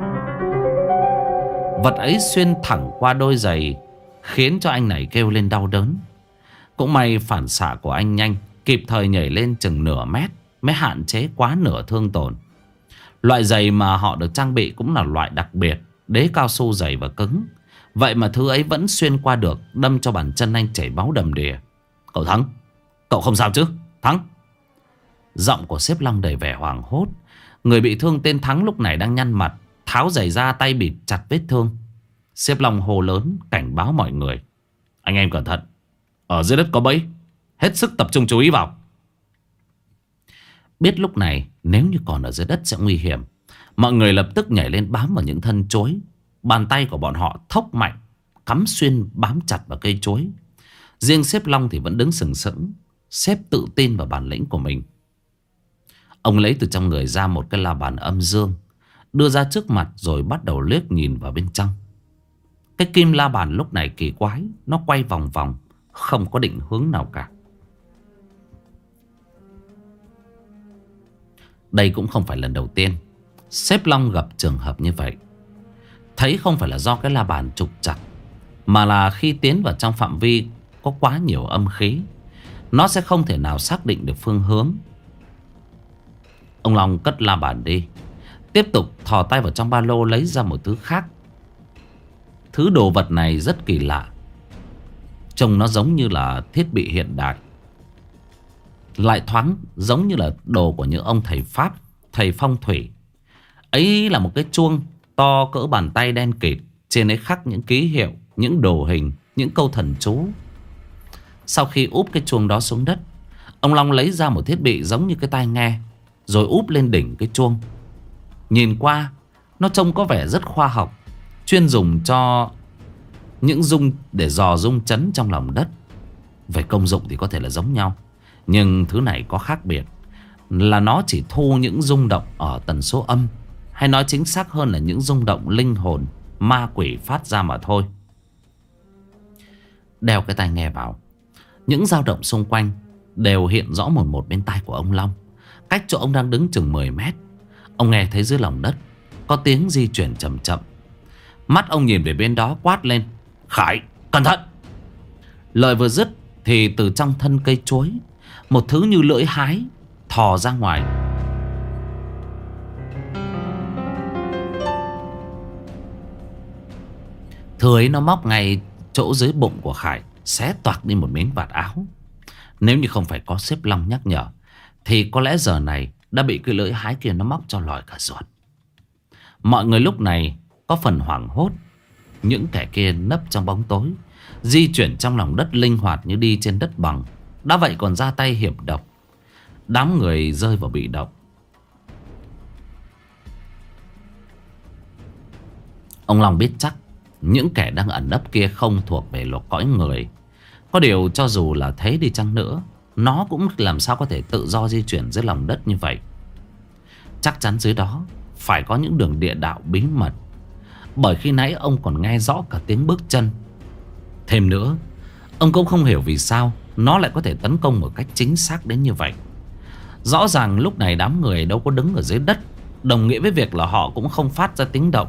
Vật ấy xuyên thẳng qua đôi giày, khiến cho anh này kêu lên đau đớn. Cũng may phản xạ của anh nhanh, kịp thời nhảy lên chừng nửa mét mới hạn chế quá nửa thương tổn. Loại giày mà họ được trang bị cũng là loại đặc biệt, đế cao su dày và cứng. Vậy mà thứ ấy vẫn xuyên qua được, đâm cho bàn chân anh chảy máu đầm đìa. Cậu Thắng, cậu không sao chứ? Thắng. Giọng của sếp Long đầy vẻ hoảng hốt. Người bị thương tên Thắng lúc này đang nhăn mặt, tháo giày ra, tay bịt chặt vết thương. Sếp Long hô lớn cảnh báo mọi người: anh em cẩn thận, Ở dưới đất có bẫy, hết sức tập trung chú ý vào. Biết lúc này nếu như còn ở dưới đất sẽ nguy hiểm, mọi người lập tức nhảy lên bám vào những thân chuối. Bàn tay của bọn họ thốc mạnh, cắm xuyên bám chặt vào cây chuối. Riêng sếp Long thì vẫn đứng sừng sững. Sếp tự tin vào bản lĩnh của mình. Ông lấy từ trong người ra một cái la bàn âm dương, đưa ra trước mặt rồi bắt đầu liếc nhìn vào bên trong. Cái kim la bàn lúc này kỳ quái, nó quay vòng vòng, không có định hướng nào cả. Đây cũng không phải lần đầu tiên sếp Long gặp trường hợp như vậy. Thấy không phải là do cái la bàn trục trặc, mà là khi tiến vào trong phạm vi có quá nhiều âm khí, nó sẽ không thể nào xác định được phương hướng. Ông Long cất la bàn đi, tiếp tục thò tay vào trong ba lô lấy ra một thứ khác. Thứ đồ vật này rất kỳ lạ, trông nó giống như là thiết bị hiện đại, lại thoáng giống như là đồ của những ông thầy Pháp, thầy phong thủy. Ấy là một cái chuông to cỡ bàn tay đen kịt, trên ấy khắc những ký hiệu, những đồ hình, những câu thần chú. Sau khi úp cái chuông đó xuống đất, ông Long lấy ra một thiết bị giống như cái tai nghe, rồi úp lên đỉnh cái chuông. Nhìn qua nó trông có vẻ rất khoa học, chuyên dùng cho những rung để dò rung chấn trong lòng đất. Về công dụng thì có thể là giống nhau, nhưng thứ này có khác biệt là nó chỉ thu những rung động ở tần số âm, hay nói chính xác hơn là những rung động linh hồn ma quỷ phát ra mà thôi. Đeo cái tai nghe vào, những dao động xung quanh đều hiện rõ một một bên tai của ông Long. Cách chỗ ông đang đứng chừng mười mét, ông nghe thấy dưới lòng đất có tiếng di chuyển chậm chậm. Mắt ông nhìn về bên đó quát lên: Khải, cẩn thận! Lời vừa dứt thì từ trong thân cây chuối, một thứ như lưỡi hái thò ra ngoài. Thứ ấy nó móc ngay chỗ dưới bụng của Khải, xé toạc đi một miếng vạt áo. Nếu như không phải có sếp Long nhắc nhở, thì có lẽ giờ này đã bị cái lưỡi hái kia nó móc cho lòi cả ruột. Mọi người lúc này có phần hoảng hốt. Những kẻ kia nấp trong bóng tối, di chuyển trong lòng đất linh hoạt như đi trên đất bằng, đã vậy còn ra tay hiểm độc. Đám người rơi vào bị động. Ông Long biết chắc những kẻ đang ẩn nấp kia không thuộc về loài cõi người. Có điều cho dù là thế đi chăng nữa, nó cũng làm sao có thể tự do di chuyển dưới lòng đất như vậy. Chắc chắn dưới đó phải có những đường địa đạo bí mật, bởi khi nãy ông còn nghe rõ cả tiếng bước chân. Thêm nữa, ông cũng không hiểu vì sao nó lại có thể tấn công một cách chính xác đến như vậy. Rõ ràng lúc này đám người đâu có đứng ở dưới đất, đồng nghĩa với việc là họ cũng không phát ra tiếng động.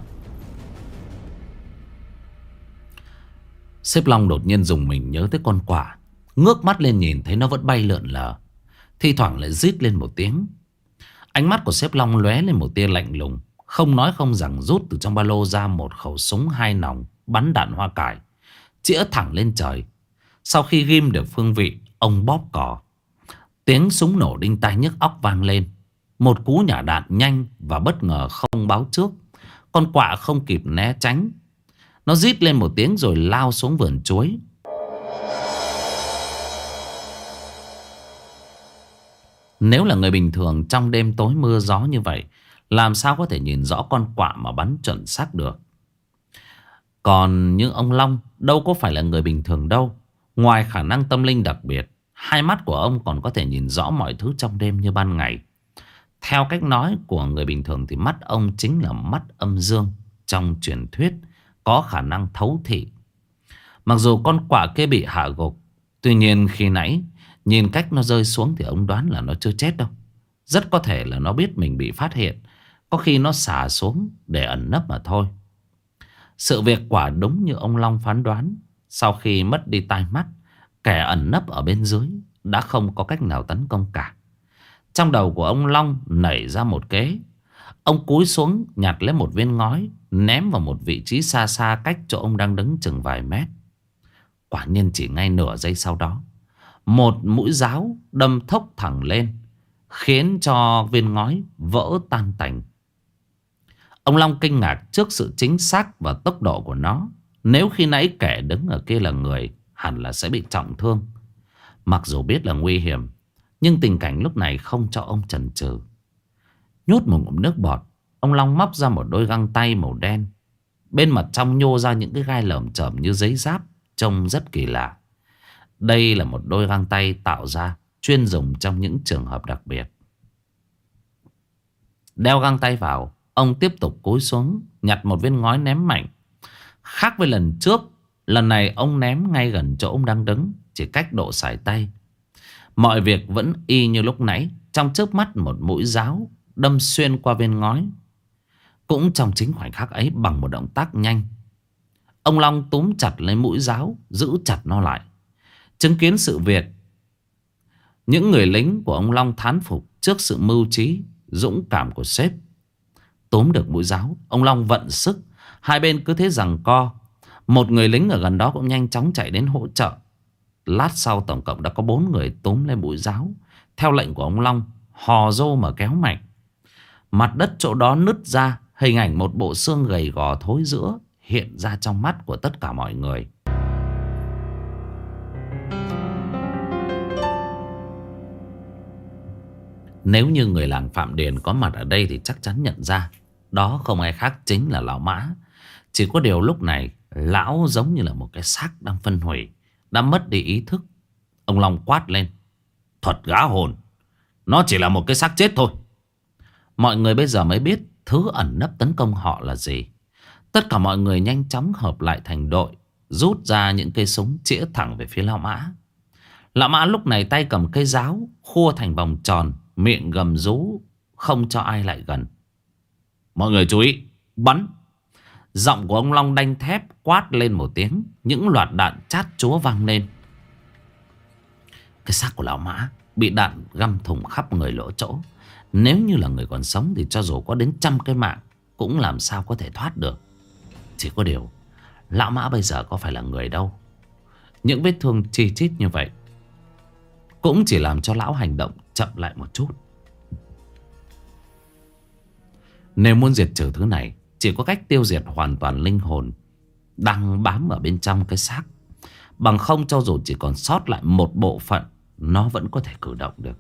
Sếp Long đột nhiên dùng mình nhớ tới con quạ, ngước mắt lên nhìn thấy nó vẫn bay lượn lờ, thi thoảng lại rít lên một tiếng. Ánh mắt của sếp Long lóe lên một tia lạnh lùng, không nói không rằng rút từ trong ba lô ra một khẩu súng hai nòng bắn đạn hoa cải, chĩa thẳng lên trời. Sau khi ghim được phương vị, ông bóp cò. Tiếng súng nổ đinh tai nhức óc vang lên. Một cú nhả đạn nhanh và bất ngờ không báo trước. Con quạ không kịp né tránh, nó rít lên một tiếng rồi lao xuống vườn chuối. Nếu là người bình thường trong đêm tối mưa gió như vậy, làm sao có thể nhìn rõ con quạ mà bắn chuẩn xác được. Còn những ông Long đâu có phải là người bình thường đâu. Ngoài khả năng tâm linh đặc biệt, hai mắt của ông còn có thể nhìn rõ mọi thứ trong đêm như ban ngày. Theo cách nói của người bình thường thì mắt ông chính là mắt âm dương trong truyền thuyết, có khả năng thấu thị. Mặc dù con quạ kia bị hạ gục, tuy nhiên khi nãy nhìn cách nó rơi xuống thì ông đoán là nó chưa chết đâu. Rất có thể là nó biết mình bị phát hiện, có khi nó xả xuống để ẩn nấp mà thôi. Sự việc quả đúng như ông Long phán đoán. Sau khi mất đi tai mắt, kẻ ẩn nấp ở bên dưới đã không có cách nào tấn công cả. Trong đầu của ông Long nảy ra một kế. Ông cúi xuống nhặt lấy một viên ngói, ném vào một vị trí xa xa cách chỗ ông đang đứng chừng vài mét. Quả nhiên chỉ ngay nửa giây sau đó, một mũi giáo đâm thốc thẳng lên, khiến cho viên ngói vỡ tan tành. Ông Long kinh ngạc trước sự chính xác và tốc độ của nó. Nếu khi nãy kẻ đứng ở kia là người, hẳn là sẽ bị trọng thương. Mặc dù biết là nguy hiểm, nhưng tình cảnh lúc này không cho ông chần chừ. Nhốt một ngụm nước bọt, ông Long móc ra một đôi găng tay màu đen. Bên mặt trong nhô ra những cái gai lởm chởm như giấy giáp, trông rất kỳ lạ. Đây là một đôi găng tay tạo ra chuyên dùng trong những trường hợp đặc biệt. Đeo găng tay vào, ông tiếp tục cúi xuống nhặt một viên ngói ném mạnh. Khác với lần trước, lần này ông ném ngay gần chỗ ông đang đứng, chỉ cách độ sải tay. Mọi việc vẫn y như lúc nãy. Trong chớp mắt một mũi giáo đâm xuyên qua viên ngói. Cũng trong chính khoảnh khắc ấy, bằng một động tác nhanh, ông Long túm chặt lấy mũi giáo, giữ chặt nó lại. Chứng kiến sự việc, những người lính của ông Long thán phục trước sự mưu trí, dũng cảm của sếp. Túm được mũi giáo, ông Long vận sức. Hai bên cứ thế giằng co. Một người lính ở gần đó cũng nhanh chóng chạy đến hỗ trợ. Lát sau tổng cộng đã có bốn người túm lên mũi giáo. Theo lệnh của ông Long, hò rô mà kéo mạnh. Mặt đất chỗ đó nứt ra. Hình ảnh một bộ xương gầy gò thối rữa hiện ra trong mắt của tất cả mọi người. Nếu như người làng Phạm Điền có mặt ở đây thì chắc chắn nhận ra đó không ai khác chính là lão Mã. Chỉ có điều lúc này lão giống như là một cái xác đang phân hủy, đã mất đi ý thức. Ông Long quát lên: thuật gã hồn, nó chỉ là một cái xác chết thôi. Mọi người bây giờ mới biết thứ ẩn nấp tấn công họ là gì. Tất cả mọi người nhanh chóng hợp lại thành đội, rút ra những cây súng chĩa thẳng về phía lão Mã. Lão Mã lúc này tay cầm cây giáo, khua thành vòng tròn, miệng gầm rú không cho ai lại gần. Mọi người chú ý, bắn! Giọng của ông Long đanh thép quát lên một tiếng. Những loạt đạn chát chúa vang lên. Cái xác của lão Mã bị đạn găm thủng khắp người lỗ chỗ. Nếu như là người còn sống thì cho dù có đến trăm cái mạng cũng làm sao có thể thoát được. Chỉ có điều lão Mã bây giờ có phải là người đâu. Những vết thương chi chít như vậy cũng chỉ làm cho lão hành động chậm lại một chút. Nếu muốn diệt trừ thứ này, chỉ có cách tiêu diệt hoàn toàn linh hồn đang bám ở bên trong cái xác. Bằng không cho dù chỉ còn sót lại một bộ phận, nó vẫn có thể cử động được.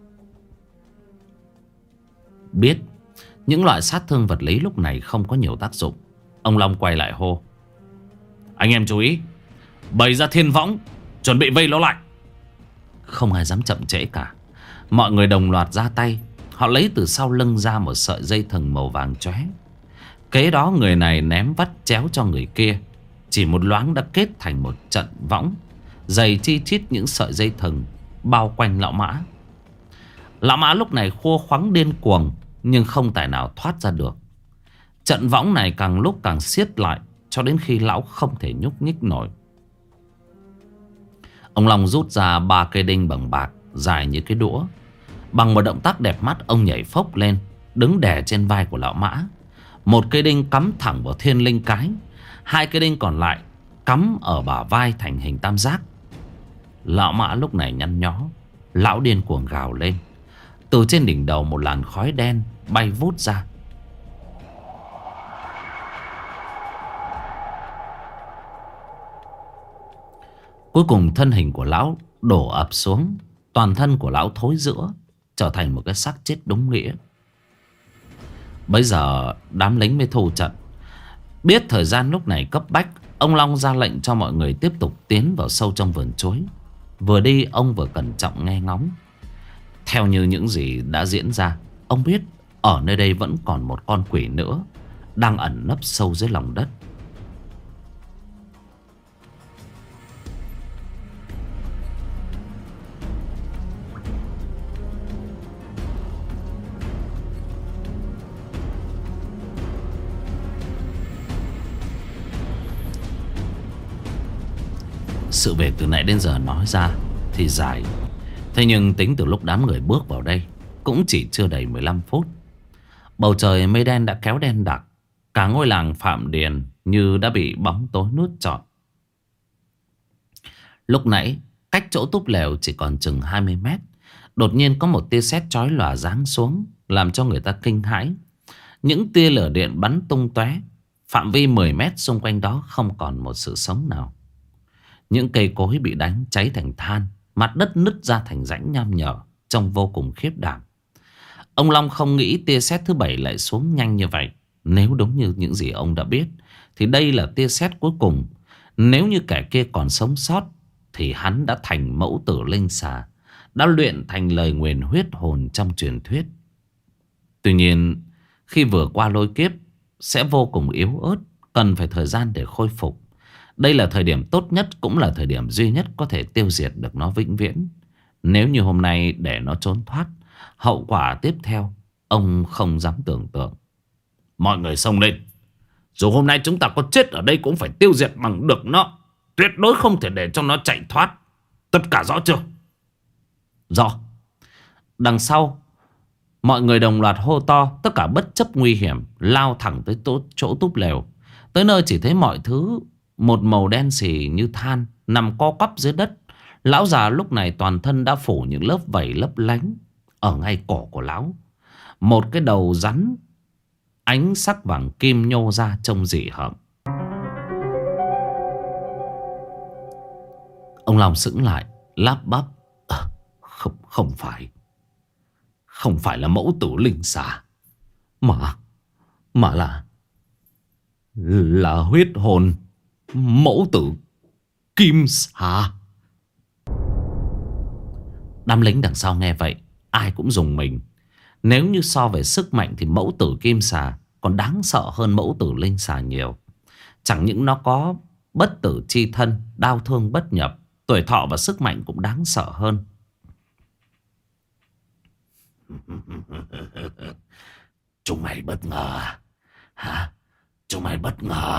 Biết những loại sát thương vật lý lúc này không có nhiều tác dụng, ông Long quay lại hô: anh em chú ý, bày ra thiên võng, chuẩn bị vây nó lại. Không ai dám chậm trễ cả. Mọi người đồng loạt ra tay. Họ lấy từ sau lưng ra một sợi dây thừng màu vàng chóe. Kế đó người này ném vắt chéo cho người kia. Chỉ một loáng đã kết thành một trận võng dày chi chít những sợi dây thừng bao quanh lão Mã. Lão Mã lúc này khua khoắng điên cuồng, nhưng không tài nào thoát ra được. Trận võng này càng lúc càng siết lại, cho đến khi lão không thể nhúc nhích nổi. Ông Long rút ra ba cây đinh bằng bạc dài như cái đũa. Bằng một động tác đẹp mắt, ông nhảy phốc lên, đứng đè trên vai của lão Mã. Một cây đinh cắm thẳng vào thiên linh cái. Hai cây đinh còn lại cắm ở bả vai thành hình tam giác. Lão Mã lúc này nhăn nhó. Lão điên cuồng gào lên. Từ trên đỉnh đầu một làn khói đen bay vút ra. Cuối cùng thân hình của lão đổ ập xuống. Toàn thân của lão thối rữa, trở thành một cái xác chết đúng nghĩa. Bây giờ đám lính mới thu trận. Biết thời gian lúc này cấp bách, ông Long ra lệnh cho mọi người tiếp tục tiến vào sâu trong vườn chuối. Vừa đi ông vừa cẩn trọng nghe ngóng. Theo như những gì đã diễn ra, ông biết ở nơi đây vẫn còn một con quỷ nữa đang ẩn nấp sâu dưới lòng đất. Sự việc từ nãy đến giờ nói ra thì dài. Thế nhưng tính từ lúc đám người bước vào đây cũng chỉ chưa đầy mười lăm phút. Bầu trời mây đen đã kéo đen đặc. Cả ngôi làng Phạm Điền như đã bị bóng tối nuốt trọn. Lúc nãy cách chỗ túp lều chỉ còn chừng hai mươi mét. Đột nhiên có một tia sét chói lòa giáng xuống, làm cho người ta kinh hãi. Những tia lửa điện bắn tung tóe. Phạm vi mười mét xung quanh đó không còn một sự sống nào. Những cây cối bị đánh cháy thành than, mặt đất nứt ra thành rãnh nham nhở, trông vô cùng khiếp đảm. Ông Long không nghĩ tia sét thứ bảy lại xuống nhanh như vậy. Nếu đúng như những gì ông đã biết thì đây là tia sét cuối cùng. Nếu như kẻ kia còn sống sót thì hắn đã thành mẫu tử linh xà, đã luyện thành lời nguyền huyết hồn trong truyền thuyết. Tuy nhiên khi vừa qua lôi kiếp sẽ vô cùng yếu ớt, cần phải thời gian để khôi phục. Đây là thời điểm tốt nhất, cũng là thời điểm duy nhất có thể tiêu diệt được nó vĩnh viễn. Nếu như hôm nay để nó trốn thoát, hậu quả tiếp theo ông không dám tưởng tượng. Mọi người xông lên. Dù hôm nay chúng ta có chết ở đây cũng phải tiêu diệt bằng được nó. Tuyệt đối không thể để cho nó chạy thoát. Tất cả rõ chưa? Rõ. Đằng sau mọi người đồng loạt hô to, tất cả bất chấp nguy hiểm lao thẳng tới chỗ túp lều. Tới nơi chỉ thấy mọi thứ một màu đen xì như than nằm co quắp dưới đất. Lão già lúc này toàn thân đã phủ những lớp vảy lấp lánh. Ở ngay cổ của lão, một cái đầu rắn ánh sắc vàng kim nhô ra trông dị hợm. Ông Long sững lại, lắp bắp. À, không, không phải Không phải là mẫu tử linh xà, Mà Mà là Là huyết hồn mẫu tử kim xà. Đám lính đằng sau nghe vậy ai cũng rùng mình. Nếu như so về sức mạnh thì mẫu tử kim xà còn đáng sợ hơn mẫu tử linh xà nhiều. Chẳng những nó có bất tử chi thân, đau thương bất nhập, tuổi thọ và sức mạnh cũng đáng sợ hơn. Chúng mày bất ngờ hả? Chúng mày bất ngờ.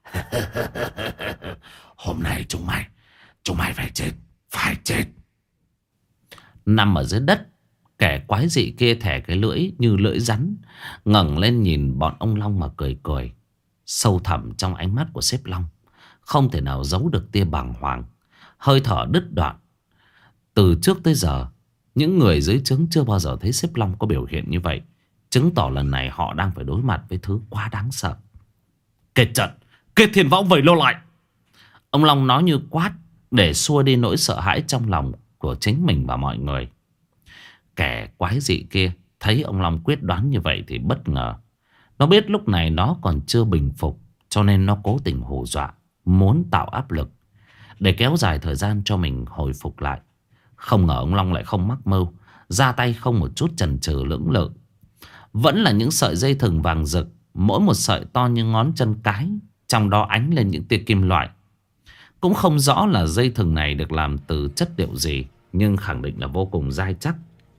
Hôm nay chúng mày Chúng mày phải chết. Phải chết. Nằm ở dưới đất, kẻ quái dị kia thẻ cái lưỡi như lưỡi rắn, ngẩng lên nhìn bọn ông Long mà cười cười. Sâu thẳm trong ánh mắt của sếp Long không thể nào giấu được tia bàng hoàng, hơi thở đứt đoạn. Từ trước tới giờ những người dưới trướng chưa bao giờ thấy sếp Long có biểu hiện như vậy, chứng tỏ lần này họ đang phải đối mặt với thứ quá đáng sợ. Kết trận, kết thiên võng vây lô lại. Ông Long nói như quát để xua đi nỗi sợ hãi trong lòng của chính mình và mọi người. Kẻ quái dị kia thấy ông Long quyết đoán như vậy thì bất ngờ. Nó biết lúc này nó còn chưa bình phục, cho nên nó cố tình hù dọa, muốn tạo áp lực để kéo dài thời gian cho mình hồi phục lại. Không ngờ ông Long lại không mắc mưu, ra tay không một chút chần chừ lưỡng lự. Vẫn là những sợi dây thừng vàng rực, mỗi một sợi to như ngón chân cái, trong đó ánh lên những tia kim loại. Cũng không rõ là dây thừng này được làm từ chất liệu gì, nhưng khẳng định là vô cùng dai chắc.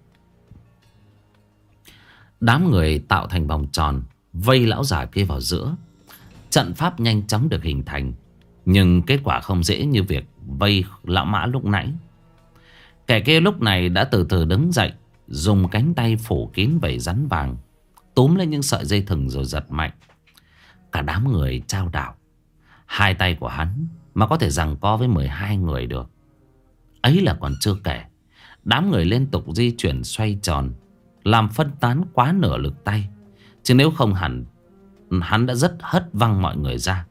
Đám người tạo thành vòng tròn, vây lão già kia vào giữa. Trận pháp nhanh chóng được hình thành, nhưng kết quả không dễ như việc vây lão Mã lúc nãy. Kẻ kia lúc này đã từ từ đứng dậy, dùng cánh tay phủ kín vảy rắn vàng, túm lên những sợi dây thừng rồi giật mạnh. Cả đám người chao đảo. Hai tay của hắn mà có thể giằng co với mười hai người được. Ấy là còn chưa kể, đám người liên tục di chuyển xoay tròn, làm phân tán quá nửa lực tay. Chứ nếu không hẳn hắn đã rất hất văng mọi người ra.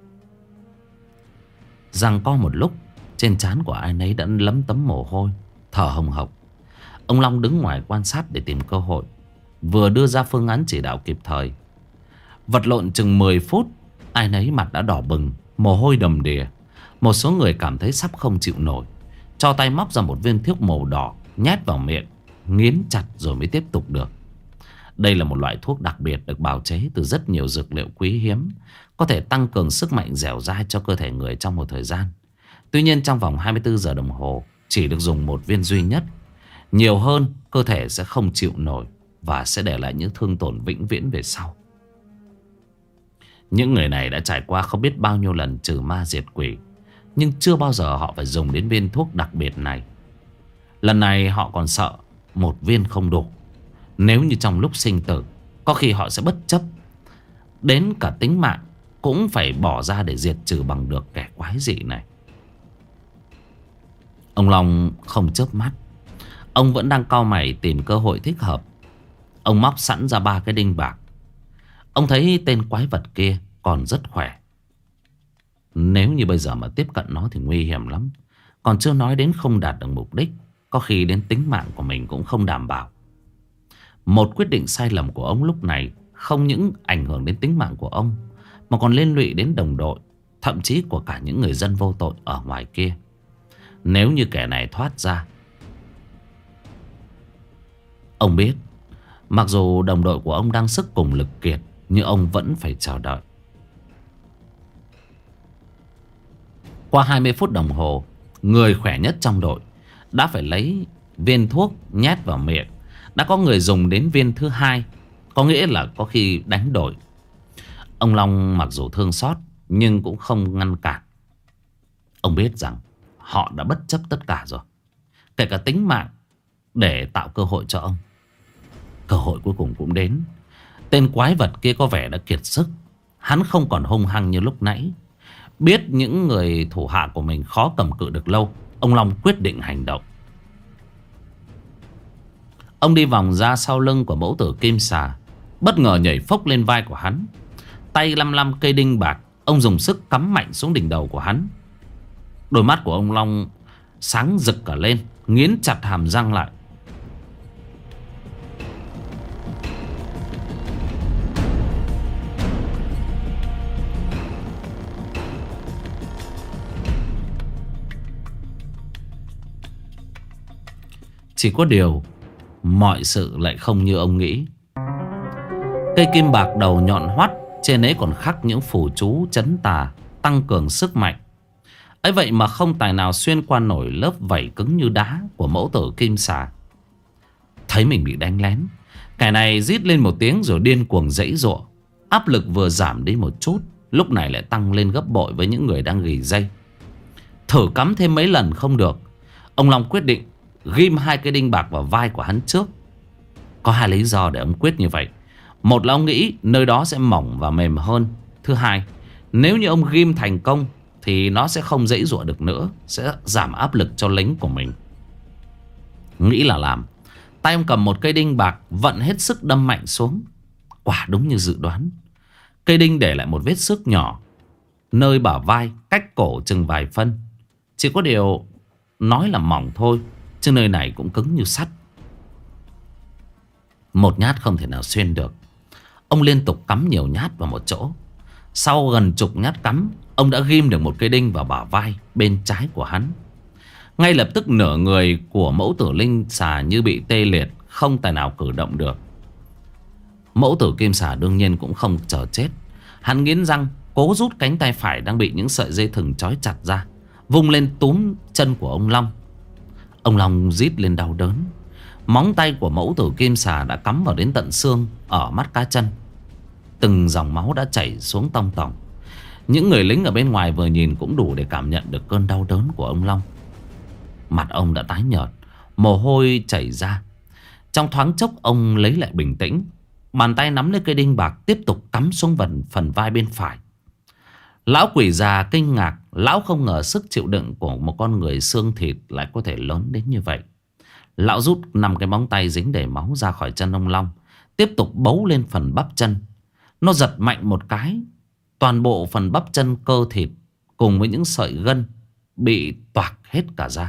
Giằng co một lúc, trên trán của ai nấy đã lấm tấm mồ hôi, thở hồng hộc. Ông Long đứng ngoài quan sát để tìm cơ hội, vừa đưa ra phương án chỉ đạo kịp thời. Vật lộn chừng mười phút, ai nấy mặt đã đỏ bừng, mồ hôi đầm đìa. Một số người cảm thấy sắp không chịu nổi, cho tay móc ra một viên thuốc màu đỏ, nhét vào miệng, nghiến chặt rồi mới tiếp tục được. Đây là một loại thuốc đặc biệt được bào chế từ rất nhiều dược liệu quý hiếm, có thể tăng cường sức mạnh dẻo dai cho cơ thể người trong một thời gian. Tuy nhiên trong vòng hai mươi tư giờ đồng hồ chỉ được dùng một viên duy nhất. Nhiều hơn cơ thể sẽ không chịu nổi và sẽ để lại những thương tổn vĩnh viễn về sau. Những người này đã trải qua không biết bao nhiêu lần trừ ma diệt quỷ, nhưng chưa bao giờ họ phải dùng đến viên thuốc đặc biệt này. Lần này họ còn sợ một viên không đủ. Nếu như trong lúc sinh tử, có khi họ sẽ bất chấp đến cả tính mạng cũng phải bỏ ra để diệt trừ bằng được kẻ quái dị này. Ông Long không chớp mắt. Ông vẫn đang cau mày tìm cơ hội thích hợp. Ông móc sẵn ra ba cái đinh bạc. Ông thấy tên quái vật kia còn rất khỏe. Nếu như bây giờ mà tiếp cận nó thì nguy hiểm lắm. Còn chưa nói đến không đạt được mục đích, có khi đến tính mạng của mình cũng không đảm bảo. Một quyết định sai lầm của ông lúc này không những ảnh hưởng đến tính mạng của ông, mà còn liên lụy đến đồng đội, thậm chí của cả những người dân vô tội ở ngoài kia. Nếu như kẻ này thoát ra, ông biết mặc dù đồng đội của ông đang sức cùng lực kiệt, nhưng ông vẫn phải chờ đợi. Qua hai mươi phút đồng hồ, người khỏe nhất trong đội đã phải lấy viên thuốc nhét vào miệng. Đã có người dùng đến viên thứ hai, có nghĩa là có khi đánh đổi. Ông Long mặc dù thương xót nhưng cũng không ngăn cản. Ông biết rằng họ đã bất chấp tất cả rồi, kể cả tính mạng, để tạo cơ hội cho ông. Cơ hội cuối cùng cũng đến. Tên quái vật kia có vẻ đã kiệt sức. Hắn không còn hung hăng như lúc nãy. Biết những người thủ hạ của mình khó cầm cự được lâu, ông Long quyết định hành động. Ông đi vòng ra sau lưng của mẫu tử Kim Xà, bất ngờ nhảy phốc lên vai của hắn. Tay lăm lăm cây đinh bạc, ông dùng sức cắm mạnh xuống đỉnh đầu của hắn. Đôi mắt của ông Long sáng rực cả lên, nghiến chặt hàm răng lại. Chỉ có điều mọi sự lại không như ông nghĩ. Cây kim bạc đầu nhọn hoắt, trên ấy còn khắc những phù chú trấn tà, tăng cường sức mạnh. ấy vậy mà không tài nào xuyên qua nổi lớp vảy cứng như đá của mẫu tử Kim Xà. Thấy mình bị đánh lén, kẻ này rít lên một tiếng rồi điên cuồng giãy giụa. Áp lực vừa giảm đi một chút, lúc này lại tăng lên gấp bội với những người đang gỉ dây. Thử cắm thêm mấy lần không được, ông Long quyết định ghim hai cái đinh bạc vào vai của hắn trước. Có hai lý do để ông quyết như vậy. Một là ông nghĩ nơi đó sẽ mỏng và mềm hơn. Thứ hai, nếu như ông ghim thành công thì nó sẽ không giãy giụa được nữa, sẽ giảm áp lực cho lính của mình. Nghĩ là làm. Tay ông cầm một cây đinh bạc, vận hết sức đâm mạnh xuống. Quả đúng như dự đoán, cây đinh để lại một vết xước nhỏ nơi bả vai, cách cổ chừng vài phân. Chỉ có điều nói là mỏng thôi, chứ nơi này cũng cứng như sắt. Một nhát không thể nào xuyên được. Ông liên tục cắm nhiều nhát vào một chỗ. Sau gần chục nhát cắm, ông đã ghim được một cây đinh vào bả vai bên trái của hắn. Ngay lập tức nửa người của mẫu tử Linh Xà như bị tê liệt, không tài nào cử động được. Mẫu tử Kim Xà đương nhiên cũng không chờ chết. Hắn nghiến răng cố rút cánh tay phải đang bị những sợi dây thừng trói chặt ra, vung lên túm chân của ông Long. Ông Long rít lên đau đớn. Móng tay của mẫu tử Kim Xà đã cắm vào đến tận xương ở mắt cá chân. Từng dòng máu đã chảy xuống tông tỏng. Những người lính ở bên ngoài vừa nhìn cũng đủ để cảm nhận được cơn đau đớn của ông Long. Mặt ông đã tái nhợt, mồ hôi chảy ra. Trong thoáng chốc ông lấy lại bình tĩnh. Bàn tay nắm lấy cây đinh bạc, tiếp tục cắm xuống phần, phần vai bên phải. Lão quỷ già kinh ngạc. Lão không ngờ sức chịu đựng của một con người xương thịt lại có thể lớn đến như vậy. Lão rút năm cái móng tay dính đầy máu ra khỏi chân ông Long, tiếp tục bấu lên phần bắp chân. Nó giật mạnh một cái, toàn bộ phần bắp chân, cơ thịt cùng với những sợi gân bị toạc hết cả ra.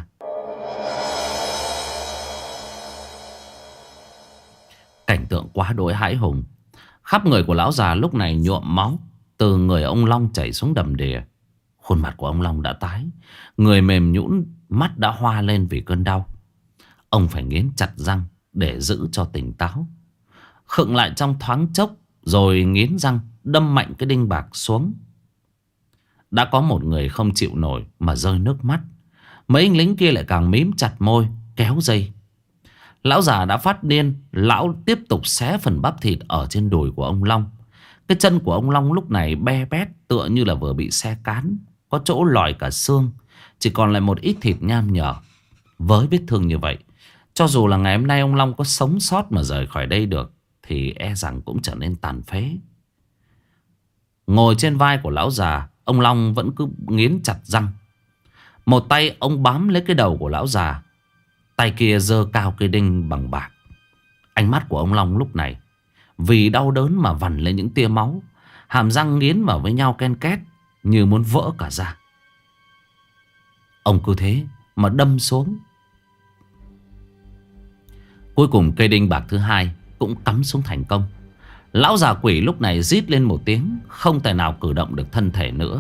Cảnh tượng quá đỗi hãi hùng. Khắp người của lão già lúc này nhuộm máu, từ người ông Long chảy xuống đầm đìa. Khuôn mặt của ông Long đã tái, người mềm nhũn, mắt đã hoa lên vì cơn đau. Ông phải nghiến chặt răng để giữ cho tỉnh táo. Khựng lại trong thoáng chốc, rồi nghiến răng đâm mạnh cái đinh bạc xuống. Đã có một người không chịu nổi mà rơi nước mắt. Mấy anh lính kia lại càng mím chặt môi, kéo dây. Lão già đã phát điên. Lão tiếp tục xé phần bắp thịt ở trên đùi của ông Long. Cái chân của ông Long lúc này be bét, tựa như là vừa bị xe cán, có chỗ lòi cả xương, chỉ còn lại một ít thịt nham nhở. Với vết thương như vậy, cho dù là ngày hôm nay ông Long có sống sót mà rời khỏi đây được, thì e rằng cũng trở nên tàn phế. Ngồi trên vai của lão già, ông Long vẫn cứ nghiến chặt răng. Một tay ông bám lấy cái đầu của lão già, tay kia giơ cao cây đinh bằng bạc. Ánh mắt của ông Long lúc này vì đau đớn mà vằn lên những tia máu. Hàm răng nghiến vào với nhau ken két, như muốn vỡ cả ra. Ông cứ thế mà đâm xuống. Cuối cùng cây đinh bạc thứ hai cũng cắm xuống thành công. Lão già quỷ lúc này rít lên một tiếng, không thể nào cử động được thân thể nữa.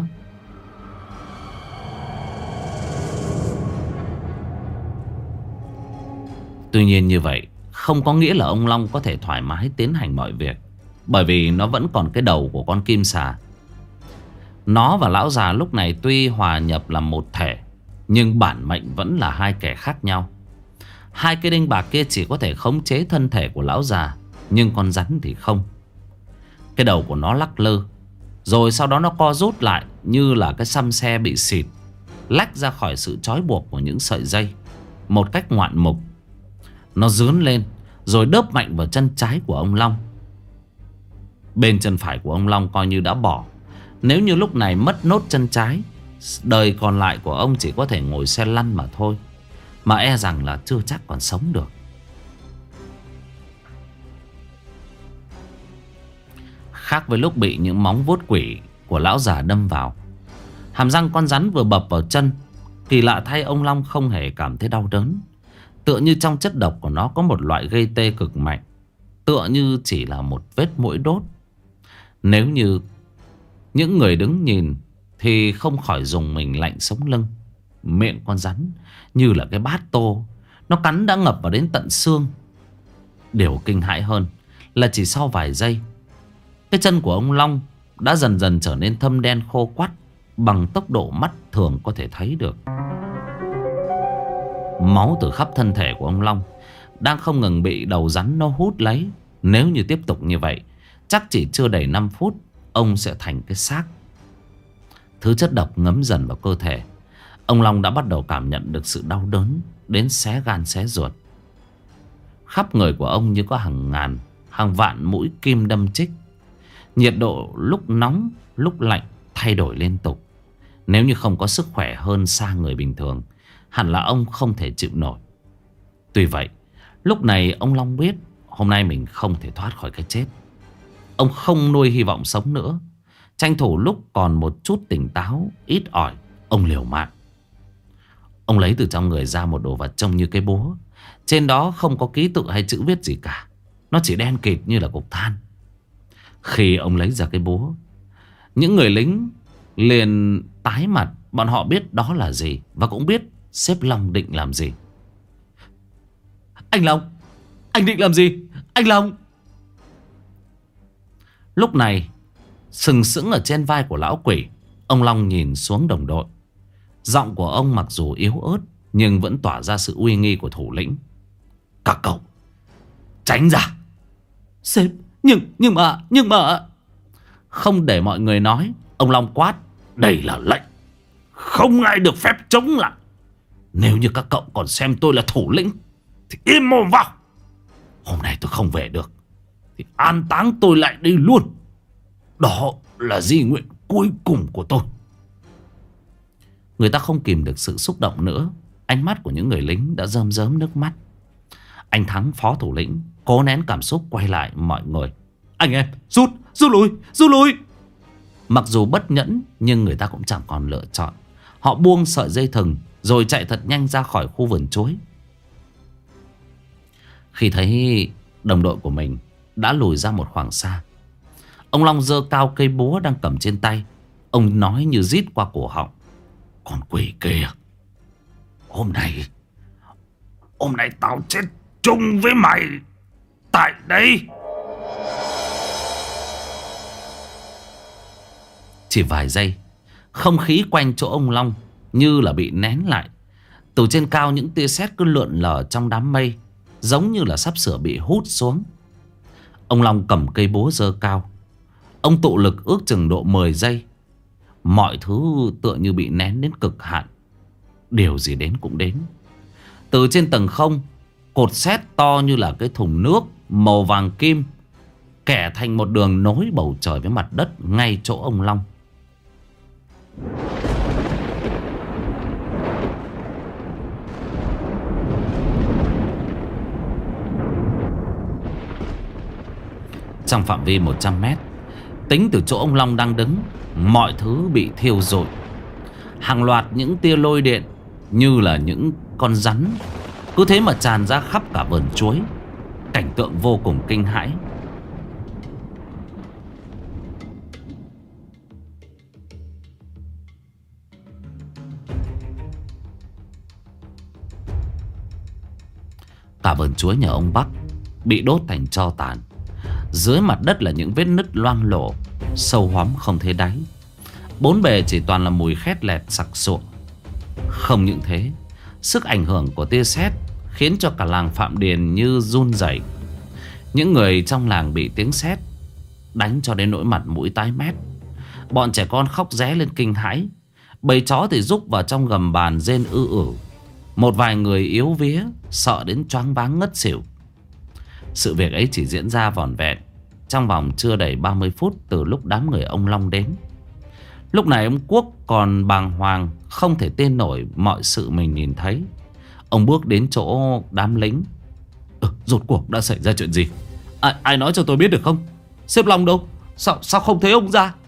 Tuy nhiên như vậy không có nghĩa là ông Long có thể thoải mái tiến hành mọi việc, bởi vì nó vẫn còn cái đầu của con kim xà. Nó và lão già lúc này tuy hòa nhập làm một thể, nhưng bản mệnh vẫn là hai kẻ khác nhau. Hai cái đinh bạc kia chỉ có thể khống chế thân thể của lão già, nhưng con rắn thì không. Cái đầu của nó lắc lư, rồi sau đó nó co rút lại như là cái xăm xe bị xịt, lách ra khỏi sự trói buộc của những sợi dây một cách ngoạn mục. Nó dướn lên rồi đớp mạnh vào chân trái của ông Long. Bên chân phải của ông Long coi như đã bỏ. Nếu như lúc này mất nốt chân trái, đời còn lại của ông chỉ có thể ngồi xe lăn mà thôi, mà e rằng là chưa chắc còn sống được. Khác với lúc bị những móng vuốt quỷ của lão già đâm vào, hàm răng con rắn vừa bập vào chân, kỳ lạ thay ông Long không hề cảm thấy đau đớn. Tựa như trong chất độc của nó có một loại gây tê cực mạnh, tựa như chỉ là một vết mũi đốt. Nếu như những người đứng nhìn thì không khỏi dùng mình lạnh sống lưng. Miệng con rắn như là cái bát tô, nó cắn đã ngập vào đến tận xương. Điều kinh hãi hơn là chỉ sau vài giây, cái chân của ông Long đã dần dần trở nên thâm đen khô quắt bằng tốc độ mắt thường có thể thấy được. Máu từ khắp thân thể của ông Long đang không ngừng bị đầu rắn nó hút lấy. Nếu như tiếp tục như vậy, chắc chỉ chưa đầy năm phút ông sẽ thành cái xác. Thứ chất độc ngấm dần vào cơ thể, ông Long đã bắt đầu cảm nhận được sự đau đớn đến xé gan xé ruột. Khắp người của ông như có hàng ngàn, hàng vạn mũi kim đâm chích. Nhiệt độ lúc nóng lúc lạnh thay đổi liên tục. Nếu như không có sức khỏe hơn xa người bình thường, hẳn là ông không thể chịu nổi. Tuy vậy, lúc này ông Long biết hôm nay mình không thể thoát khỏi cái chết. Ông không nuôi hy vọng sống nữa. Tranh thủ lúc còn một chút tỉnh táo, ít ỏi, ông liều mạng. Ông lấy từ trong người ra một đồ vật trông như cái búa. Trên đó không có ký tự hay chữ viết gì cả. Nó chỉ đen kịt như là cục than. Khi ông lấy ra cái búa, những người lính liền tái mặt. Bọn họ biết đó là gì, và cũng biết sếp Long định làm gì. Anh Long, anh định làm gì? Anh Long! Lúc này, sừng sững ở trên vai của lão quỷ, ông Long nhìn xuống đồng đội. Giọng của ông mặc dù yếu ớt, nhưng vẫn tỏa ra sự uy nghi của thủ lĩnh. Các cậu tránh ra! Sếp, nhưng, nhưng mà, nhưng mà... Không để mọi người nói, ông Long quát. Đây là lệnh, không ai được phép chống lại. Nếu như các cậu còn xem tôi là thủ lĩnh thì im mồm vào. Hôm nay tôi không về được thì an táng tôi lại đi luôn. Đó là di nguyện cuối cùng của tôi. Người ta không kìm được sự xúc động nữa. Ánh mắt của những người lính đã rơm rớm nước mắt. Anh Thắng, phó thủ lĩnh, cố nén cảm xúc quay lại mọi người. Anh em, rút, rút lui, rút lui. Mặc dù bất nhẫn, nhưng người ta cũng chẳng còn lựa chọn. Họ buông sợi dây thừng rồi chạy thật nhanh ra khỏi khu vườn chuối. Khi thấy đồng đội của mình đã lùi ra một khoảng xa, ông Long giơ cao cây búa đang cầm trên tay. Ông nói như rít qua cổ họng. Con quỷ kia, Hôm nay Hôm nay tao chết chung với mày tại đây. Chỉ vài giây, không khí quanh chỗ ông Long như là bị nén lại. Từ trên cao những tia sét cứ lượn lờ trong đám mây, giống như là sắp sửa bị hút xuống. Ông Long cầm cây búa giơ cao. Ông tụ lực ước chừng độ mười giây. Mọi thứ tựa như bị nén đến cực hạn. Điều gì đến cũng đến. Từ trên tầng không, cột sét to như là cái thùng nước màu vàng kim kẻ thành một đường nối bầu trời với mặt đất ngay chỗ ông Long. Trong phạm vi một trăm mét, Tính từ chỗ ông Long đang đứng, mọi thứ bị thiêu rụi. Hàng loạt những tia lôi điện như là những con rắn cứ thế mà tràn ra khắp cả vườn chuối. Cảnh tượng vô cùng kinh hãi. Cả vườn chuối nhà ông Bắc bị đốt thành tro tàn. Dưới mặt đất là những vết nứt loang lổ, sâu hoắm không thấy đáy. Bốn bề chỉ toàn là mùi khét lẹt sặc sụa. Không những thế, sức ảnh hưởng của tia sét khiến cho cả làng Phạm Điền như run rẩy. Những người trong làng bị tiếng sét đánh cho đến nỗi mặt mũi tái mét. Bọn trẻ con khóc ré lên kinh hãi. Bầy chó thì rúc vào trong gầm bàn rên ư ử. Một vài người yếu vía sợ đến choáng váng ngất xỉu. Sự việc ấy chỉ diễn ra vỏn vẹn trong vòng chưa đầy ba mươi phút từ lúc đám người ông Long đến. Lúc này ông Quốc còn bàng hoàng, không thể tin nổi mọi sự mình nhìn thấy. Ông bước đến chỗ đám lính. Ừ, rốt cuộc đã xảy ra chuyện gì? À, ai nói cho tôi biết được không? Sếp Long đâu? Sao, sao không thấy ông ra?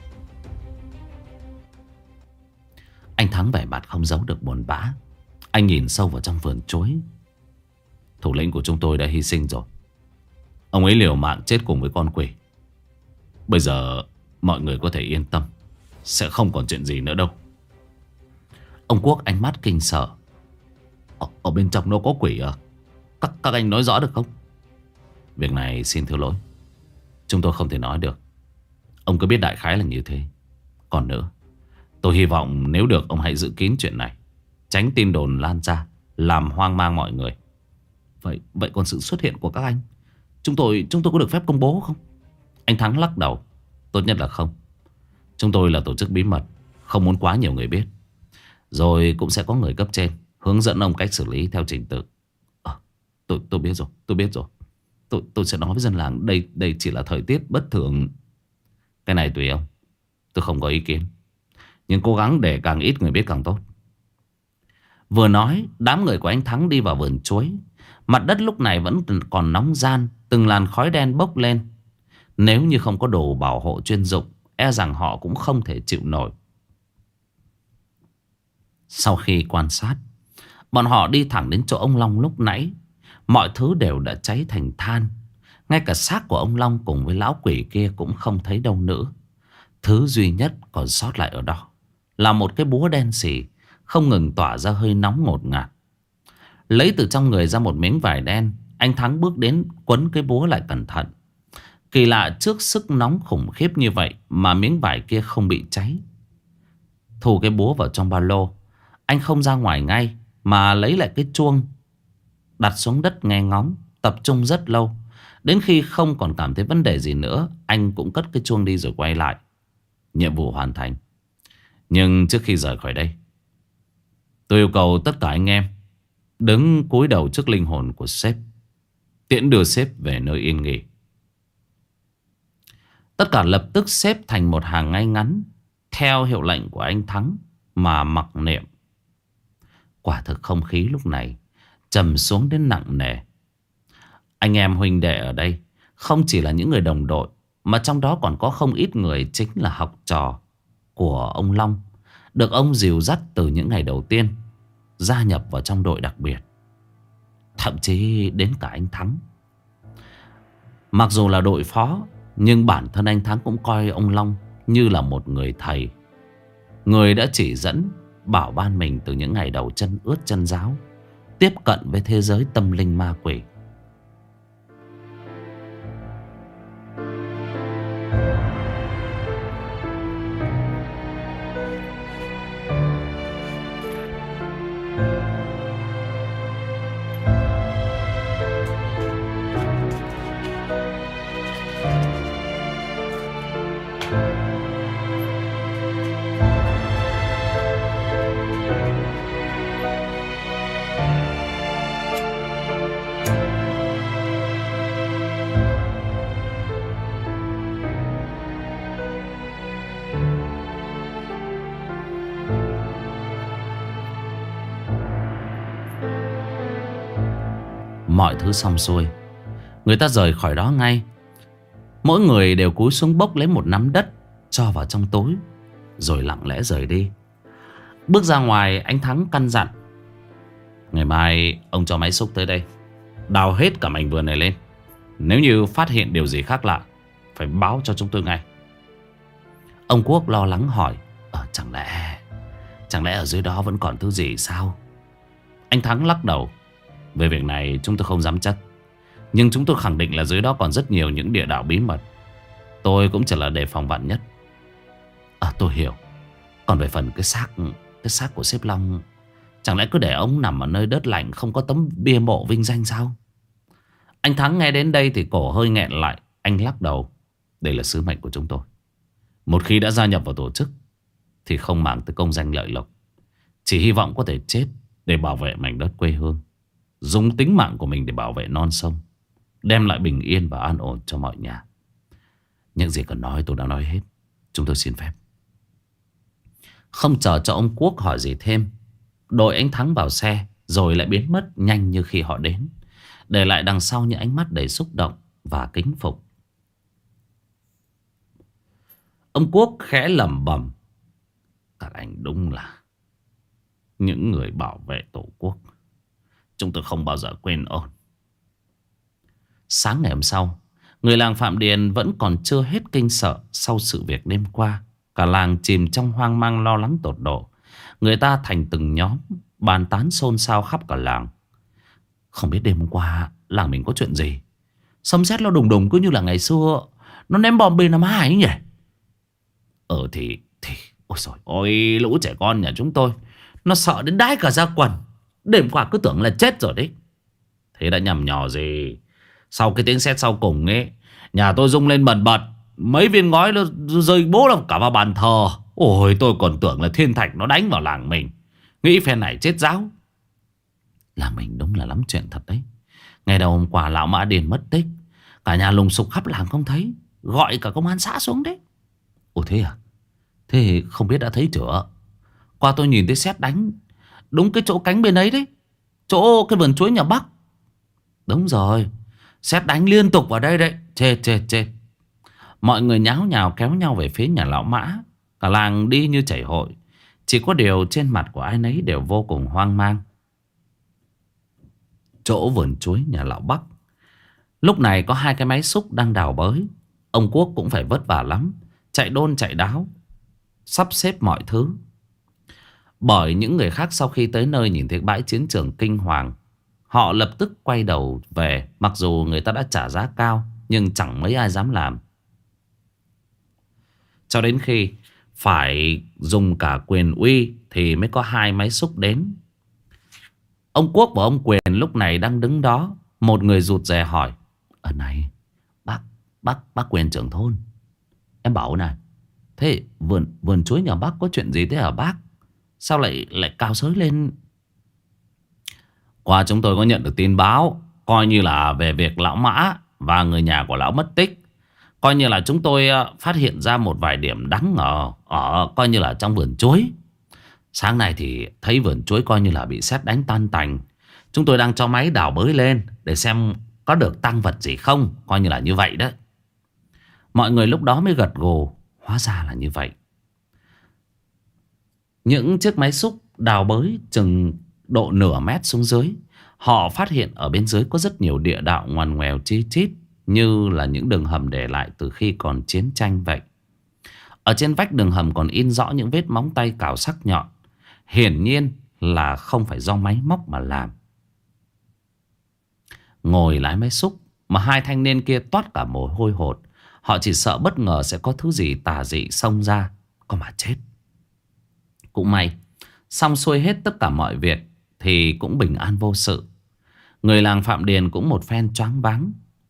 Anh Thắng vẻ mặt không giấu được buồn bã. Anh nhìn sâu vào trong vườn chuối. Thủ lĩnh của chúng tôi đã hy sinh rồi. Ông ấy liều mạng chết cùng với con quỷ. Bây giờ mọi người có thể yên tâm, sẽ không còn chuyện gì nữa đâu. Ông Quốc ánh mắt kinh sợ. Ở, ở bên trong nó có quỷ à? Các, các anh nói rõ được không? Việc này xin thưa lỗi, chúng tôi không thể nói được. Ông cứ biết đại khái là như thế. Còn nữa, tôi hy vọng nếu được ông hãy giữ kín chuyện này, tránh tin đồn lan ra làm hoang mang mọi người. Vậy vậy còn sự xuất hiện của các anh, Chúng tôi chúng tôi có được phép công bố không? Anh Thắng lắc đầu. Tốt nhất là không. Chúng tôi là tổ chức bí mật, không muốn quá nhiều người biết. Rồi cũng sẽ có người cấp trên hướng dẫn ông cách xử lý theo trình tự. à, tôi, tôi biết rồi, tôi biết rồi. Tôi, tôi sẽ nói với dân làng đây, đây chỉ là thời tiết bất thường. Cái này tùy ông, tôi không có ý kiến. Nhưng cố gắng để càng ít người biết càng tốt. Vừa nói, đám người của anh Thắng đi vào vườn chuối. Mặt đất lúc này vẫn còn nóng gian, từng làn khói đen bốc lên. Nếu như không có đồ bảo hộ chuyên dụng, e rằng họ cũng không thể chịu nổi. Sau khi quan sát, bọn họ đi thẳng đến chỗ ông Long lúc nãy. Mọi thứ đều đã cháy thành than. Ngay cả xác của ông Long cùng với lão quỷ kia cũng không thấy đâu nữa. Thứ duy nhất còn sót lại ở đó là một cái búa đen xì, không ngừng tỏa ra hơi nóng ngột ngạt. Lấy từ trong người ra một miếng vải đen, anh Thắng bước đến quấn cái búa lại cẩn thận. Kỳ lạ, trước sức nóng khủng khiếp như vậy mà miếng vải kia không bị cháy. Thu cái búa vào trong ba lô, anh không ra ngoài ngay mà lấy lại cái chuông, đặt xuống đất nghe ngóng, tập trung rất lâu. Đến khi không còn cảm thấy vấn đề gì nữa, anh cũng cất cái chuông đi rồi quay lại. Nhiệm vụ hoàn thành. Nhưng trước khi rời khỏi đây, tôi yêu cầu tất cả anh em đứng cúi đầu trước linh hồn của sếp, tiễn đưa sếp về nơi yên nghỉ. Tất cả lập tức xếp thành một hàng ngay ngắn theo hiệu lệnh của anh Thắng mà mặc niệm. Quả thực không khí lúc này trầm xuống đến nặng nề. Anh em huynh đệ ở đây không chỉ là những người đồng đội, mà trong đó còn có không ít người chính là học trò của ông Long, được ông dìu dắt từ những ngày đầu tiên gia nhập vào trong đội đặc biệt. Thậm chí đến cả anh Thắng. Mặc dù là đội phó, nhưng bản thân anh Thắng cũng coi ông Long như là một người thầy, người đã chỉ dẫn bảo ban mình từ những ngày đầu chân ướt chân ráo tiếp cận với thế giới tâm linh ma quỷ. Mọi thứ xong xuôi, người ta rời khỏi đó ngay. Mỗi người đều cúi xuống bốc lấy một nắm đất, cho vào trong túi, rồi lặng lẽ rời đi. Bước ra ngoài, anh Thắng căn dặn: ngày mai ông cho máy xúc tới đây, đào hết cả mảnh vườn này lên. Nếu như phát hiện điều gì khác lạ, phải báo cho chúng tôi ngay. Ông Quốc lo lắng hỏi: Ờ chẳng lẽ Chẳng lẽ ở dưới đó vẫn còn thứ gì sao? Anh Thắng lắc đầu: về việc này chúng tôi không dám chắc, nhưng chúng tôi khẳng định là dưới đó còn rất nhiều những địa đạo bí mật. Tôi cũng chỉ là đề phòng vạn nhất. À tôi hiểu. Còn về phần cái xác Cái xác của sếp Long, chẳng lẽ cứ để ông nằm ở nơi đất lạnh, không có tấm bia mộ vinh danh sao? Anh Thắng nghe đến đây thì cổ hơi nghẹn lại. Anh lắc đầu: đây là sứ mệnh của chúng tôi. Một khi đã gia nhập vào tổ chức thì không màng tới công danh lợi lộc, chỉ hy vọng có thể chết để bảo vệ mảnh đất quê hương, dùng tính mạng của mình để bảo vệ non sông, đem lại bình yên và an ổn cho mọi nhà. Những gì cần nói tôi đã nói hết. Chúng tôi xin phép. Không chờ cho ông Quốc hỏi gì thêm, đội anh Thắng vào xe, rồi lại biến mất nhanh như khi họ đến, để lại đằng sau những ánh mắt đầy xúc động và kính phục. Ông Quốc khẽ lẩm bẩm: các anh đúng là những người bảo vệ tổ quốc. Chúng tôi không bao giờ quên ơn. Sáng ngày hôm sau, người làng Phạm Điền vẫn còn chưa hết kinh sợ sau sự việc đêm qua. Cả làng chìm trong hoang mang lo lắng tột độ. Người ta thành từng nhóm, bàn tán xôn xao khắp cả làng. Không biết đêm hôm qua làng mình có chuyện gì, sấm sét nó đùng đùng cứ như là ngày xưa nó ném bom bên Nam Hải ấy nhỉ. Ờ thì thì ôi trời ôi, lũ trẻ con nhà chúng tôi nó sợ đến đái cả da quần. Đêm qua cứ tưởng là chết rồi đấy. Thế đã nhầm nhò gì. Sau cái tiếng sét sau cùng ấy, nhà tôi rung lên bần bật. Mấy viên ngói nó rơi bố làm cả vào bàn thờ. Ôi tôi còn tưởng là thiên thạch nó đánh vào làng mình. Nghĩ phe này chết ráo. Làng mình đúng là lắm chuyện thật đấy. Ngày đầu hôm qua lão Mã Điền mất tích, cả nhà lùng sục khắp làng không thấy, gọi cả công an xã xuống đấy. Ồ thế à? Thế không biết đã thấy chưa? Qua tôi nhìn thấy sét đánh đúng cái chỗ cánh bên ấy đấy, chỗ cái vườn chuối nhà Bắc. Đúng rồi, sét đánh liên tục vào đây đấy. Chết chết chết. Mọi người nháo nhào kéo nhau về phía nhà lão Mã. Cả làng đi như chảy hội. Chỉ có điều trên mặt của ai nấy đều vô cùng hoang mang. Chỗ vườn chuối nhà lão Bắc, lúc này có hai cái máy xúc đang đào bới. Ông Quốc cũng phải vất vả lắm, chạy đôn chạy đáo, sắp xếp mọi thứ. Bởi những người khác sau khi tới nơi nhìn thấy bãi chiến trường kinh hoàng, họ lập tức quay đầu về. Mặc dù người ta đã trả giá cao, nhưng chẳng mấy ai dám làm. Cho đến khi phải dùng cả quyền uy thì mới có hai máy xúc đến. Ông Quốc và ông Quyền lúc này đang đứng đó. Một người rụt rè hỏi: ở này, bác, bác, bác Quyền trưởng thôn, em bảo này, thế vườn vườn chuối nhà bác có chuyện gì thế hả bác? Sao lại lại cao sới lên? Qua chúng tôi có nhận được tin báo, coi như là về việc lão Mã và người nhà của lão mất tích. Coi như là chúng tôi phát hiện ra một vài điểm đắng ở, ở coi như là trong vườn chuối. Sáng nay thì thấy vườn chuối coi như là bị sét đánh tan tành. Chúng tôi đang cho máy đào bới lên để xem có được tang vật gì không. Coi như là như vậy đó. Mọi người lúc đó mới gật gù. Hóa ra là như vậy. Những chiếc máy xúc đào bới chừng độ nửa mét xuống dưới. Họ phát hiện ở bên dưới có rất nhiều địa đạo ngoằn ngoèo chi chít, như là những đường hầm để lại từ khi còn chiến tranh vậy. Ở trên vách đường hầm còn in rõ những vết móng tay cào sắc nhọn. Hiển nhiên là không phải do máy móc mà làm. Ngồi lái máy xúc mà hai thanh niên kia toát cả mồ hôi hột. Họ chỉ sợ bất ngờ sẽ có thứ gì tà dị xông ra, có mà chết. Cũng may, xong xuôi hết tất cả mọi việc thì cũng bình an vô sự. Người làng Phạm Điền cũng một phen choáng váng.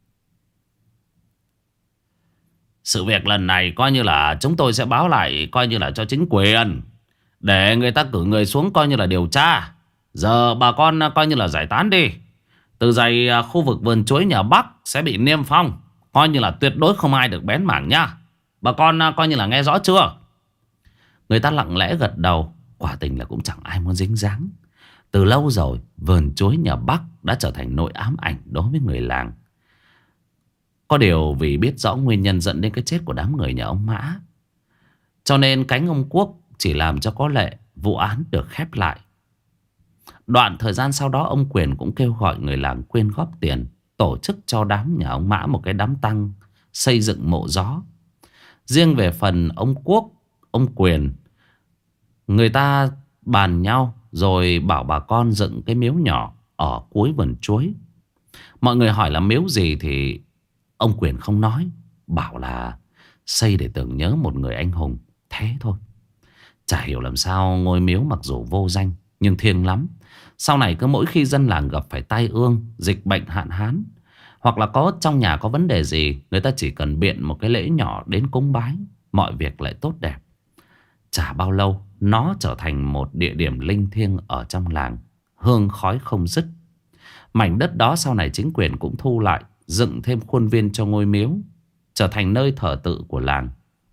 Sự việc lần này coi như là chúng tôi sẽ báo lại, coi như là cho chính quyền, để người ta cử người xuống coi như là điều tra. Giờ bà con coi như là giải tán đi. Từ giày khu vực vườn chuối nhà Bắc sẽ bị niêm phong, coi như là tuyệt đối không ai được bén mảng nha. Bà con coi như là nghe rõ chưa? Người ta lặng lẽ gật đầu. Quả tình là cũng chẳng ai muốn dính dáng. Từ lâu rồi vườn chuối nhà Bắc đã trở thành nỗi ám ảnh đối với người làng. Có điều vì biết rõ nguyên nhân dẫn đến cái chết của đám người nhà ông Mã, cho nên cánh ông Quốc chỉ làm cho có lệ vụ án được khép lại. Đoạn thời gian sau đó, ông Quyền cũng kêu gọi người làng quyên góp tiền, tổ chức cho đám nhà ông Mã một cái đám tang, xây dựng mộ gió. Riêng về phần ông Quốc, ông Quyền, người ta bàn nhau rồi bảo bà con dựng cái miếu nhỏ ở cuối vườn chuối. Mọi người hỏi là miếu gì thì ông Quyền không nói, bảo là xây để tưởng nhớ một người anh hùng, thế thôi. Chả hiểu làm sao ngôi miếu mặc dù vô danh nhưng thiêng lắm. Sau này cứ mỗi khi dân làng gặp phải tai ương, dịch bệnh, hạn hán, hoặc là có trong nhà có vấn đề gì, người ta chỉ cần biện một cái lễ nhỏ đến cúng bái, mọi việc lại tốt đẹp. Chả bao lâu nó trở thành một địa điểm linh thiêng ở trong làng, hương khói không dứt. Mảnh đất đó sau này chính quyền cũng thu lại, dựng thêm khuôn viên cho ngôi miếu, trở thành nơi thờ tự của làng.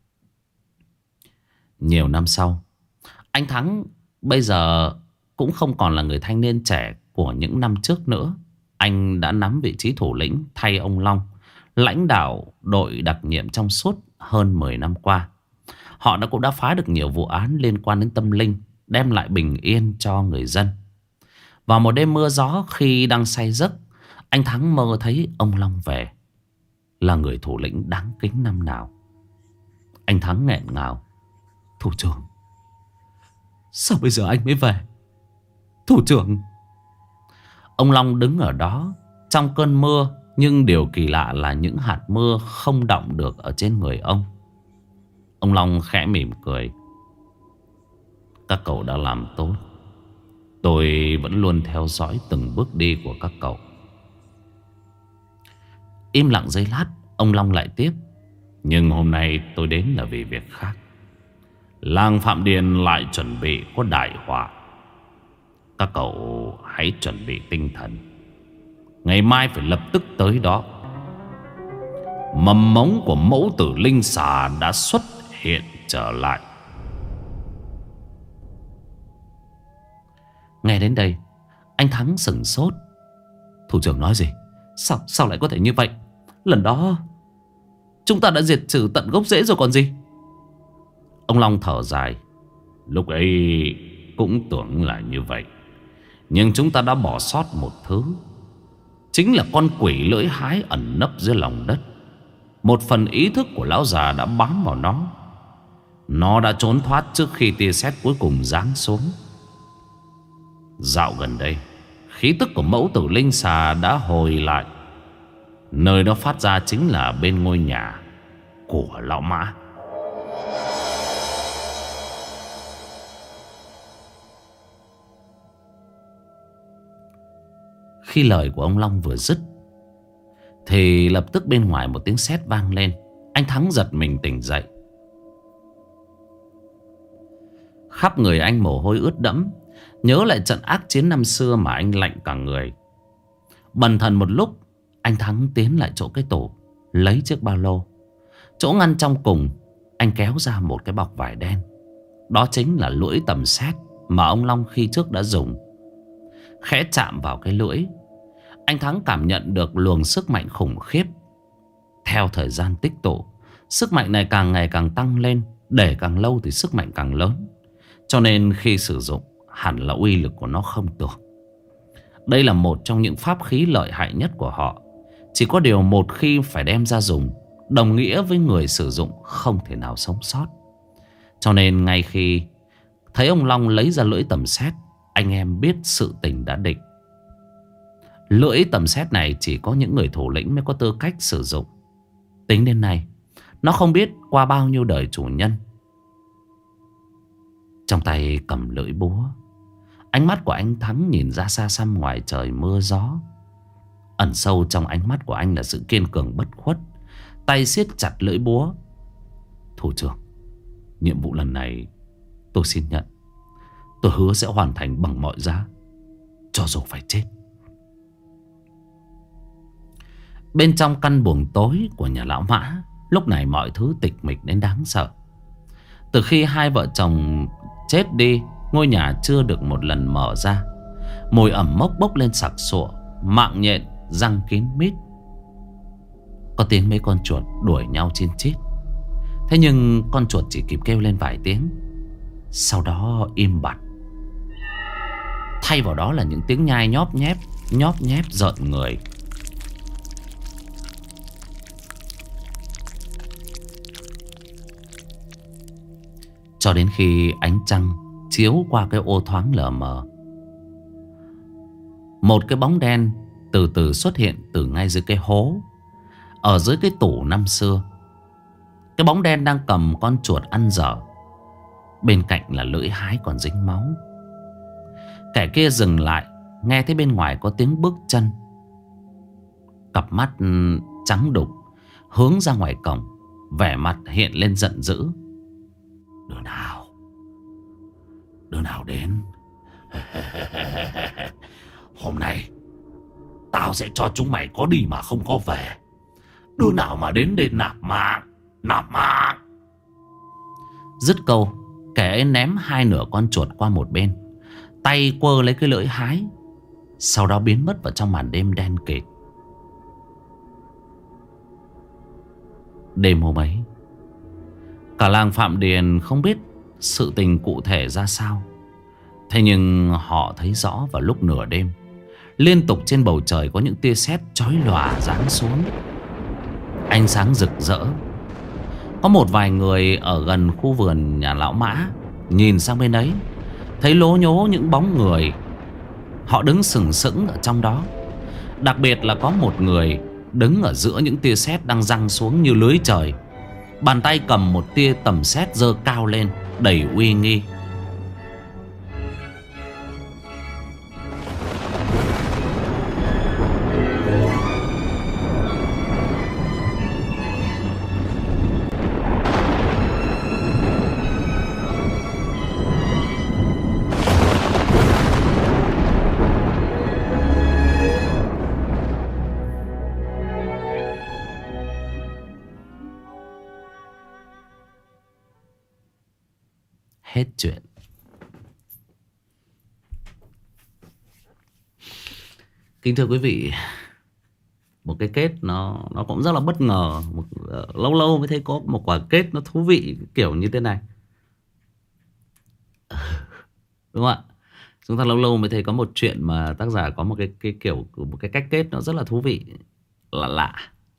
Nhiều năm sau, anh Thắng bây giờ cũng không còn là người thanh niên trẻ của những năm trước nữa. Anh đã nắm vị trí thủ lĩnh thay ông Long, lãnh đạo đội đặc nhiệm trong suốt hơn mười năm qua. Họ đã cũng đã phá được nhiều vụ án liên quan đến tâm linh, đem lại bình yên cho người dân. Vào một đêm mưa gió, khi đang say giấc, anh Thắng mơ thấy ông Long về, là người thủ lĩnh đáng kính năm nào. Anh Thắng nghẹn ngào: "Thủ trưởng, sao bây giờ anh mới về? Thủ trưởng." Ông Long đứng ở đó trong cơn mưa, nhưng điều kỳ lạ là những hạt mưa không đọng được ở trên người ông. Ông Long khẽ mỉm cười: "Các cậu đã làm tốt. Tôi vẫn luôn theo dõi từng bước đi của các cậu." Im lặng giây lát, ông Long lại tiếp: "Nhưng hôm nay tôi đến là vì việc khác. Làng Phạm Điền lại chuẩn bị có đại họa. Các cậu hãy chuẩn bị tinh thần. Ngày mai phải lập tức tới đó. Mầm mống của mẫu tử linh xà đã xuất hiện trở lại." Nghe đến đây, anh Thắng sửng sốt. "Thủ trưởng nói gì? Sao, sao lại có thể như vậy? Lần đó chúng ta đã diệt trừ tận gốc rễ rồi còn gì." Ông Long thở dài: "Lúc ấy cũng tưởng là như vậy, nhưng chúng ta đã bỏ sót một thứ. Chính là con quỷ lưỡi hái ẩn nấp dưới lòng đất. Một phần ý thức của lão già đã bám vào nó. Nó đã trốn thoát trước khi tia sét cuối cùng giáng xuống. Dạo gần đây, khí tức của mẫu tử linh xà đã hồi lại. Nơi nó phát ra chính là bên ngôi nhà của lão Mã." Khi lời của ông Long vừa dứt thì lập tức bên ngoài một tiếng sét vang lên. Anh Thắng giật mình tỉnh dậy. Khắp người anh mồ hôi ướt đẫm, nhớ lại trận ác chiến năm xưa mà anh lạnh cả người. Bần thần một lúc, anh Thắng tiến lại chỗ cái tủ, lấy chiếc ba lô. Chỗ ngăn trong cùng, anh kéo ra một cái bọc vải đen. Đó chính là lưỡi tầm sét mà ông Long khi trước đã dùng. Khẽ chạm vào cái lưỡi, anh Thắng cảm nhận được luồng sức mạnh khủng khiếp. Theo thời gian tích tụ, sức mạnh này càng ngày càng tăng lên. Để càng lâu thì sức mạnh càng lớn, cho nên khi sử dụng hẳn là uy lực của nó không tưởng. Đây là một trong những pháp khí lợi hại nhất của họ. Chỉ có điều một khi phải đem ra dùng, đồng nghĩa với người sử dụng không thể nào sống sót. Cho nên ngay khi thấy ông Long lấy ra lưỡi tầm sét, anh em biết sự tình đã định. Lưỡi tầm sét này chỉ có những người thủ lĩnh mới có tư cách sử dụng. Tính đến nay, nó không biết qua bao nhiêu đời chủ nhân. Trong tay cầm lưỡi búa, ánh mắt của anh Thắng nhìn ra xa xăm ngoài trời mưa gió. Ẩn sâu trong ánh mắt của anh là sự kiên cường bất khuất. Tay siết chặt lưỡi búa: "Thủ trưởng, nhiệm vụ lần này tôi xin nhận. Tôi hứa sẽ hoàn thành bằng mọi giá, cho dù phải chết." Bên trong căn buồng tối của nhà lão Mã, lúc này mọi thứ tịch mịch đến đáng sợ. Từ khi hai vợ chồng chết đi, ngôi nhà chưa được một lần mở ra. Mùi ẩm mốc bốc lên sặc sụa, mạng nhện răng kín mít. có tiếng mấy con chuột đuổi nhau chín chít. Thế nhưng con chuột chỉ kịp kêu lên vài tiếng, sau đó im bặt. Thay vào đó là những tiếng nhai nhóp nhép, nhóp nhép rợn người. Cho đến khi ánh trăng chiếu qua cái ô thoáng lờ mờ, một cái bóng đen từ từ xuất hiện từ ngay dưới cái hố, ở dưới cái tủ năm xưa. Cái bóng đen đang cầm con chuột ăn dở, bên cạnh là lưỡi hái còn dính máu. Kẻ kia dừng lại, nghe thấy bên ngoài có tiếng bước chân. Cặp mắt trắng đục hướng ra ngoài cổng, vẻ mặt hiện lên giận dữ. Đứa nào? Đứa nào đến? Hôm nay tao sẽ cho chúng mày có đi mà không có về. Đứa nào mà đến để nạp mạng, nạp mạng. Dứt câu, kẻ ấy ném hai nửa con chuột qua một bên, tay quơ lấy cái lưỡi hái, sau đó biến mất vào trong màn đêm đen kịt. Đêm hôm ấy, cả làng Phạm Điền không biết sự tình cụ thể ra sao. Thế nhưng họ thấy rõ vào lúc nửa đêm, liên tục trên bầu trời có những tia sét chói lòa giáng xuống, ánh sáng rực rỡ. Có một vài người ở gần khu vườn nhà lão Mã nhìn sang bên ấy, thấy lố nhố những bóng người. Họ đứng sừng sững ở trong đó. Đặc biệt là có một người đứng ở giữa những tia sét đang giăng xuống như lưới trời. Bàn tay cầm một tia tầm sét giơ cao lên, đầy uy nghi. Hết chuyện. Kính thưa quý vị, một cái kết nó nó cũng rất là bất ngờ. Một, uh, lâu lâu mới thấy có một quả kết nó thú vị kiểu như thế này. Đúng không ạ? Chúng ta lâu lâu mới thấy có một chuyện mà tác giả có một cái cái kiểu một cái cách kết nó rất là thú vị, lạ lạ.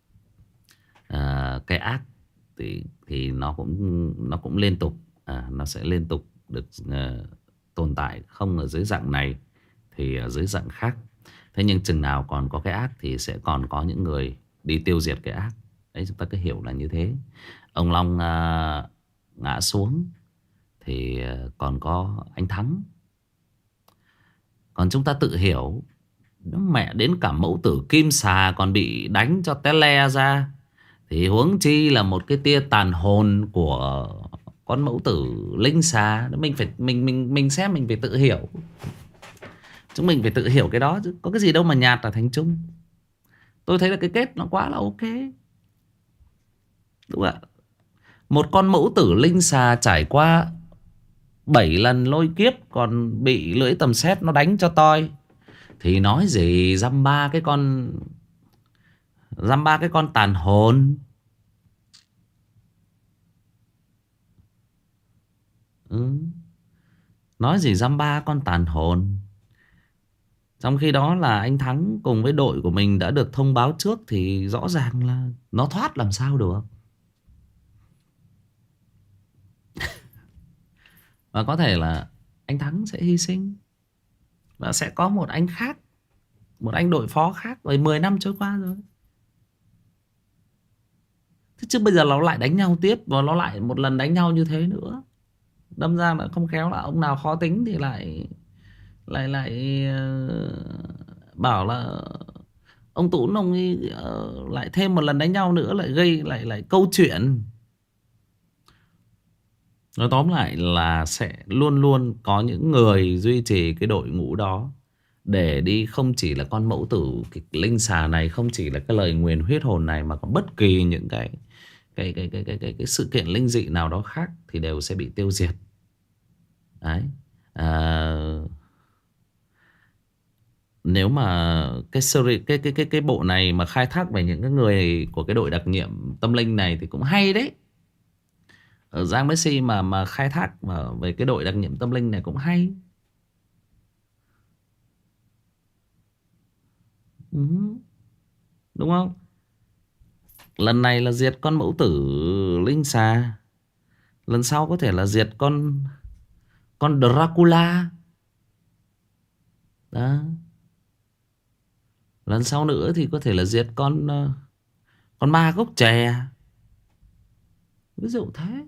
À, cái ác thì thì nó cũng nó cũng liên tục, à, nó sẽ liên tục được uh, tồn tại, không ở dưới dạng này thì ở dưới dạng khác. Thế nhưng chừng nào còn có cái ác thì sẽ còn có những người đi tiêu diệt cái ác. Đấy, chúng ta cứ hiểu là như thế. Ông Long uh, ngã xuống thì uh, còn có anh Thắng. Còn chúng ta tự hiểu, mẹ đến cả mẫu tử Kim Xà còn bị đánh cho té le ra, thì huống chi là một cái tia tàn hồn của con mẫu tử Linh Xà. Mình phải mình mình mình xem, mình phải tự hiểu. Chúng mình phải tự hiểu cái đó chứ. Có cái gì đâu mà nhạt là thành chung. Tôi thấy là cái kết nó quá là ok. Đúng ạ. Một con mẫu tử Linh Xà trải qua bảy lần lôi kiếp còn bị lưỡi tầm sét nó đánh cho toi, thì nói gì dăm ba cái con dăm ba cái con tàn hồn. Ừ. Nói gì dăm ba con tàn hồn. Trong khi đó là anh Thắng cùng với đội của mình đã được thông báo trước, thì rõ ràng là nó thoát làm sao được. Và có thể là anh Thắng sẽ hy sinh, và sẽ có một anh khác, một anh đội phó khác. Rồi mười năm trôi qua rồi. Thế chứ bây giờ nó lại đánh nhau tiếp, và nó lại một lần đánh nhau như thế nữa. Đâm ra là không khéo là ông nào khó tính thì lại Lại lại uh, bảo là ông Tún ông ấy uh, lại thêm một lần đánh nhau nữa, lại gây lại lại câu chuyện. Nói tóm lại là sẽ luôn luôn có những người duy trì cái đội ngũ đó, để đi không chỉ là con mẫu tử cái Linh Xà này, không chỉ là cái lời nguyền huyết hồn này, mà còn bất kỳ những cái cái cái cái cái cái, cái sự kiện linh dị nào đó khác thì đều sẽ bị tiêu diệt. Đấy. À, Nếu mà cái series cái cái cái cái bộ này mà khai thác về những cái người của cái đội đặc nhiệm tâm linh này thì cũng hay đấy. Ở Giang Messi mà mà khai thác mà về cái đội đặc nhiệm tâm linh này cũng hay. Ừ, đúng không? Lần này là diệt con mẫu tử linh xà, lần sau có thể là diệt con con Dracula đó, lần sau nữa thì có thể là diệt con ờ, con ma gốc chè, ví dụ thế.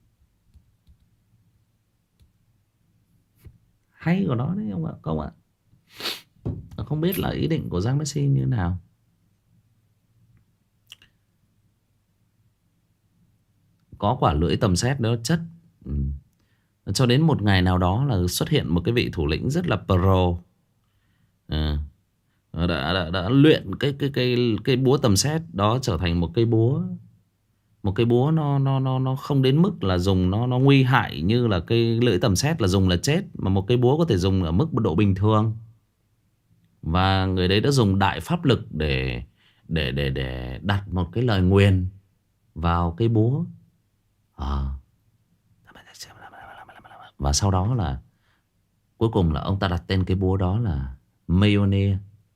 Hay của nó đấy ông ạ, không ạ? Không biết là ý định của Giang Messi như thế nào. Có quả lưỡi tầm xét đó chất. Ừ. Cho đến một ngày nào đó là xuất hiện một cái vị thủ lĩnh rất là pro. Ừ. Đã, đã, đã luyện cái cái cái cái búa tầm xét đó trở thành một cây búa, một cây búa nó nó nó nó không đến mức là dùng nó nó nguy hại như là cây lưỡi tầm sét là dùng là chết, mà một cây búa có thể dùng ở mức độ bình thường. Và người đấy đã dùng đại pháp lực để để để để đặt một cái lời nguyền vào cây búa. Ờ. Và sau đó là cuối cùng là ông ta đặt tên cây búa đó là Mjolnir.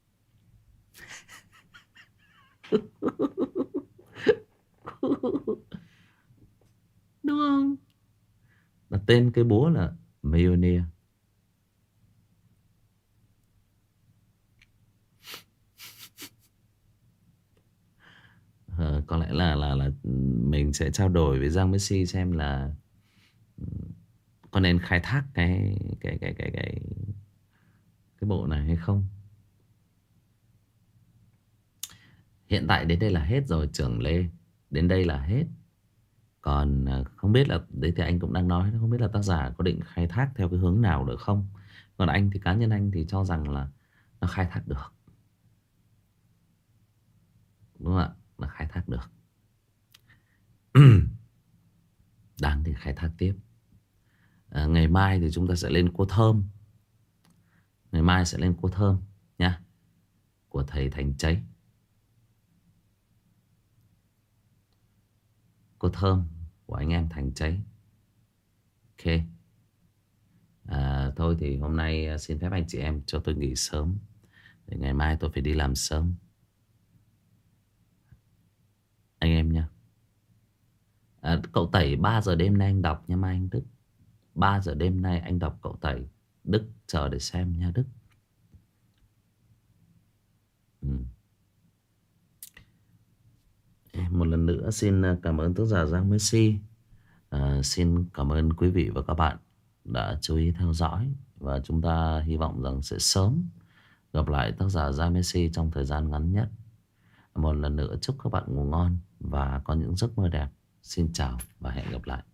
Đúng không? Đặt tên cây búa là Mjolnir. Ờ, có lẽ là là là mình sẽ trao đổi với Giang Messi xem là có nên khai thác cái cái cái cái cái cái bộ này hay không. Hiện tại đến đây là hết rồi trưởng Lê, đến đây là hết. Còn à, không biết là đấy thì anh cũng đang nói, không biết là tác giả có định khai thác theo cái hướng nào được không. Còn anh thì cá nhân anh thì cho rằng là nó khai thác được, đúng không ạ? Là khai thác được. Đáng để khai thác tiếp. À, ngày mai thì chúng ta sẽ lên cô Thơm. Ngày mai sẽ lên cô Thơm nhá, của thầy Thành Cháy. Cô Thơm của anh em Thành Cháy. Ok. À, thôi thì hôm nay à, xin phép anh chị em cho tôi nghỉ sớm, để ngày mai tôi phải đi làm sớm anh em nha. À, cậu Tẩy ba giờ đêm nay anh đọc nha Mai Anh Đức. Ba giờ đêm nay anh đọc cậu Tẩy. Đức chờ để xem nha Đức. Ừ. Một lần nữa xin cảm ơn tác giả Giang Messi. À, xin cảm ơn quý vị và các bạn đã chú ý theo dõi. Và chúng ta hy vọng rằng sẽ sớm gặp lại tác giả Giang Messi trong thời gian ngắn nhất. Một lần nữa chúc các bạn ngủ ngon và có những giấc mơ đẹp. Xin chào và hẹn gặp lại.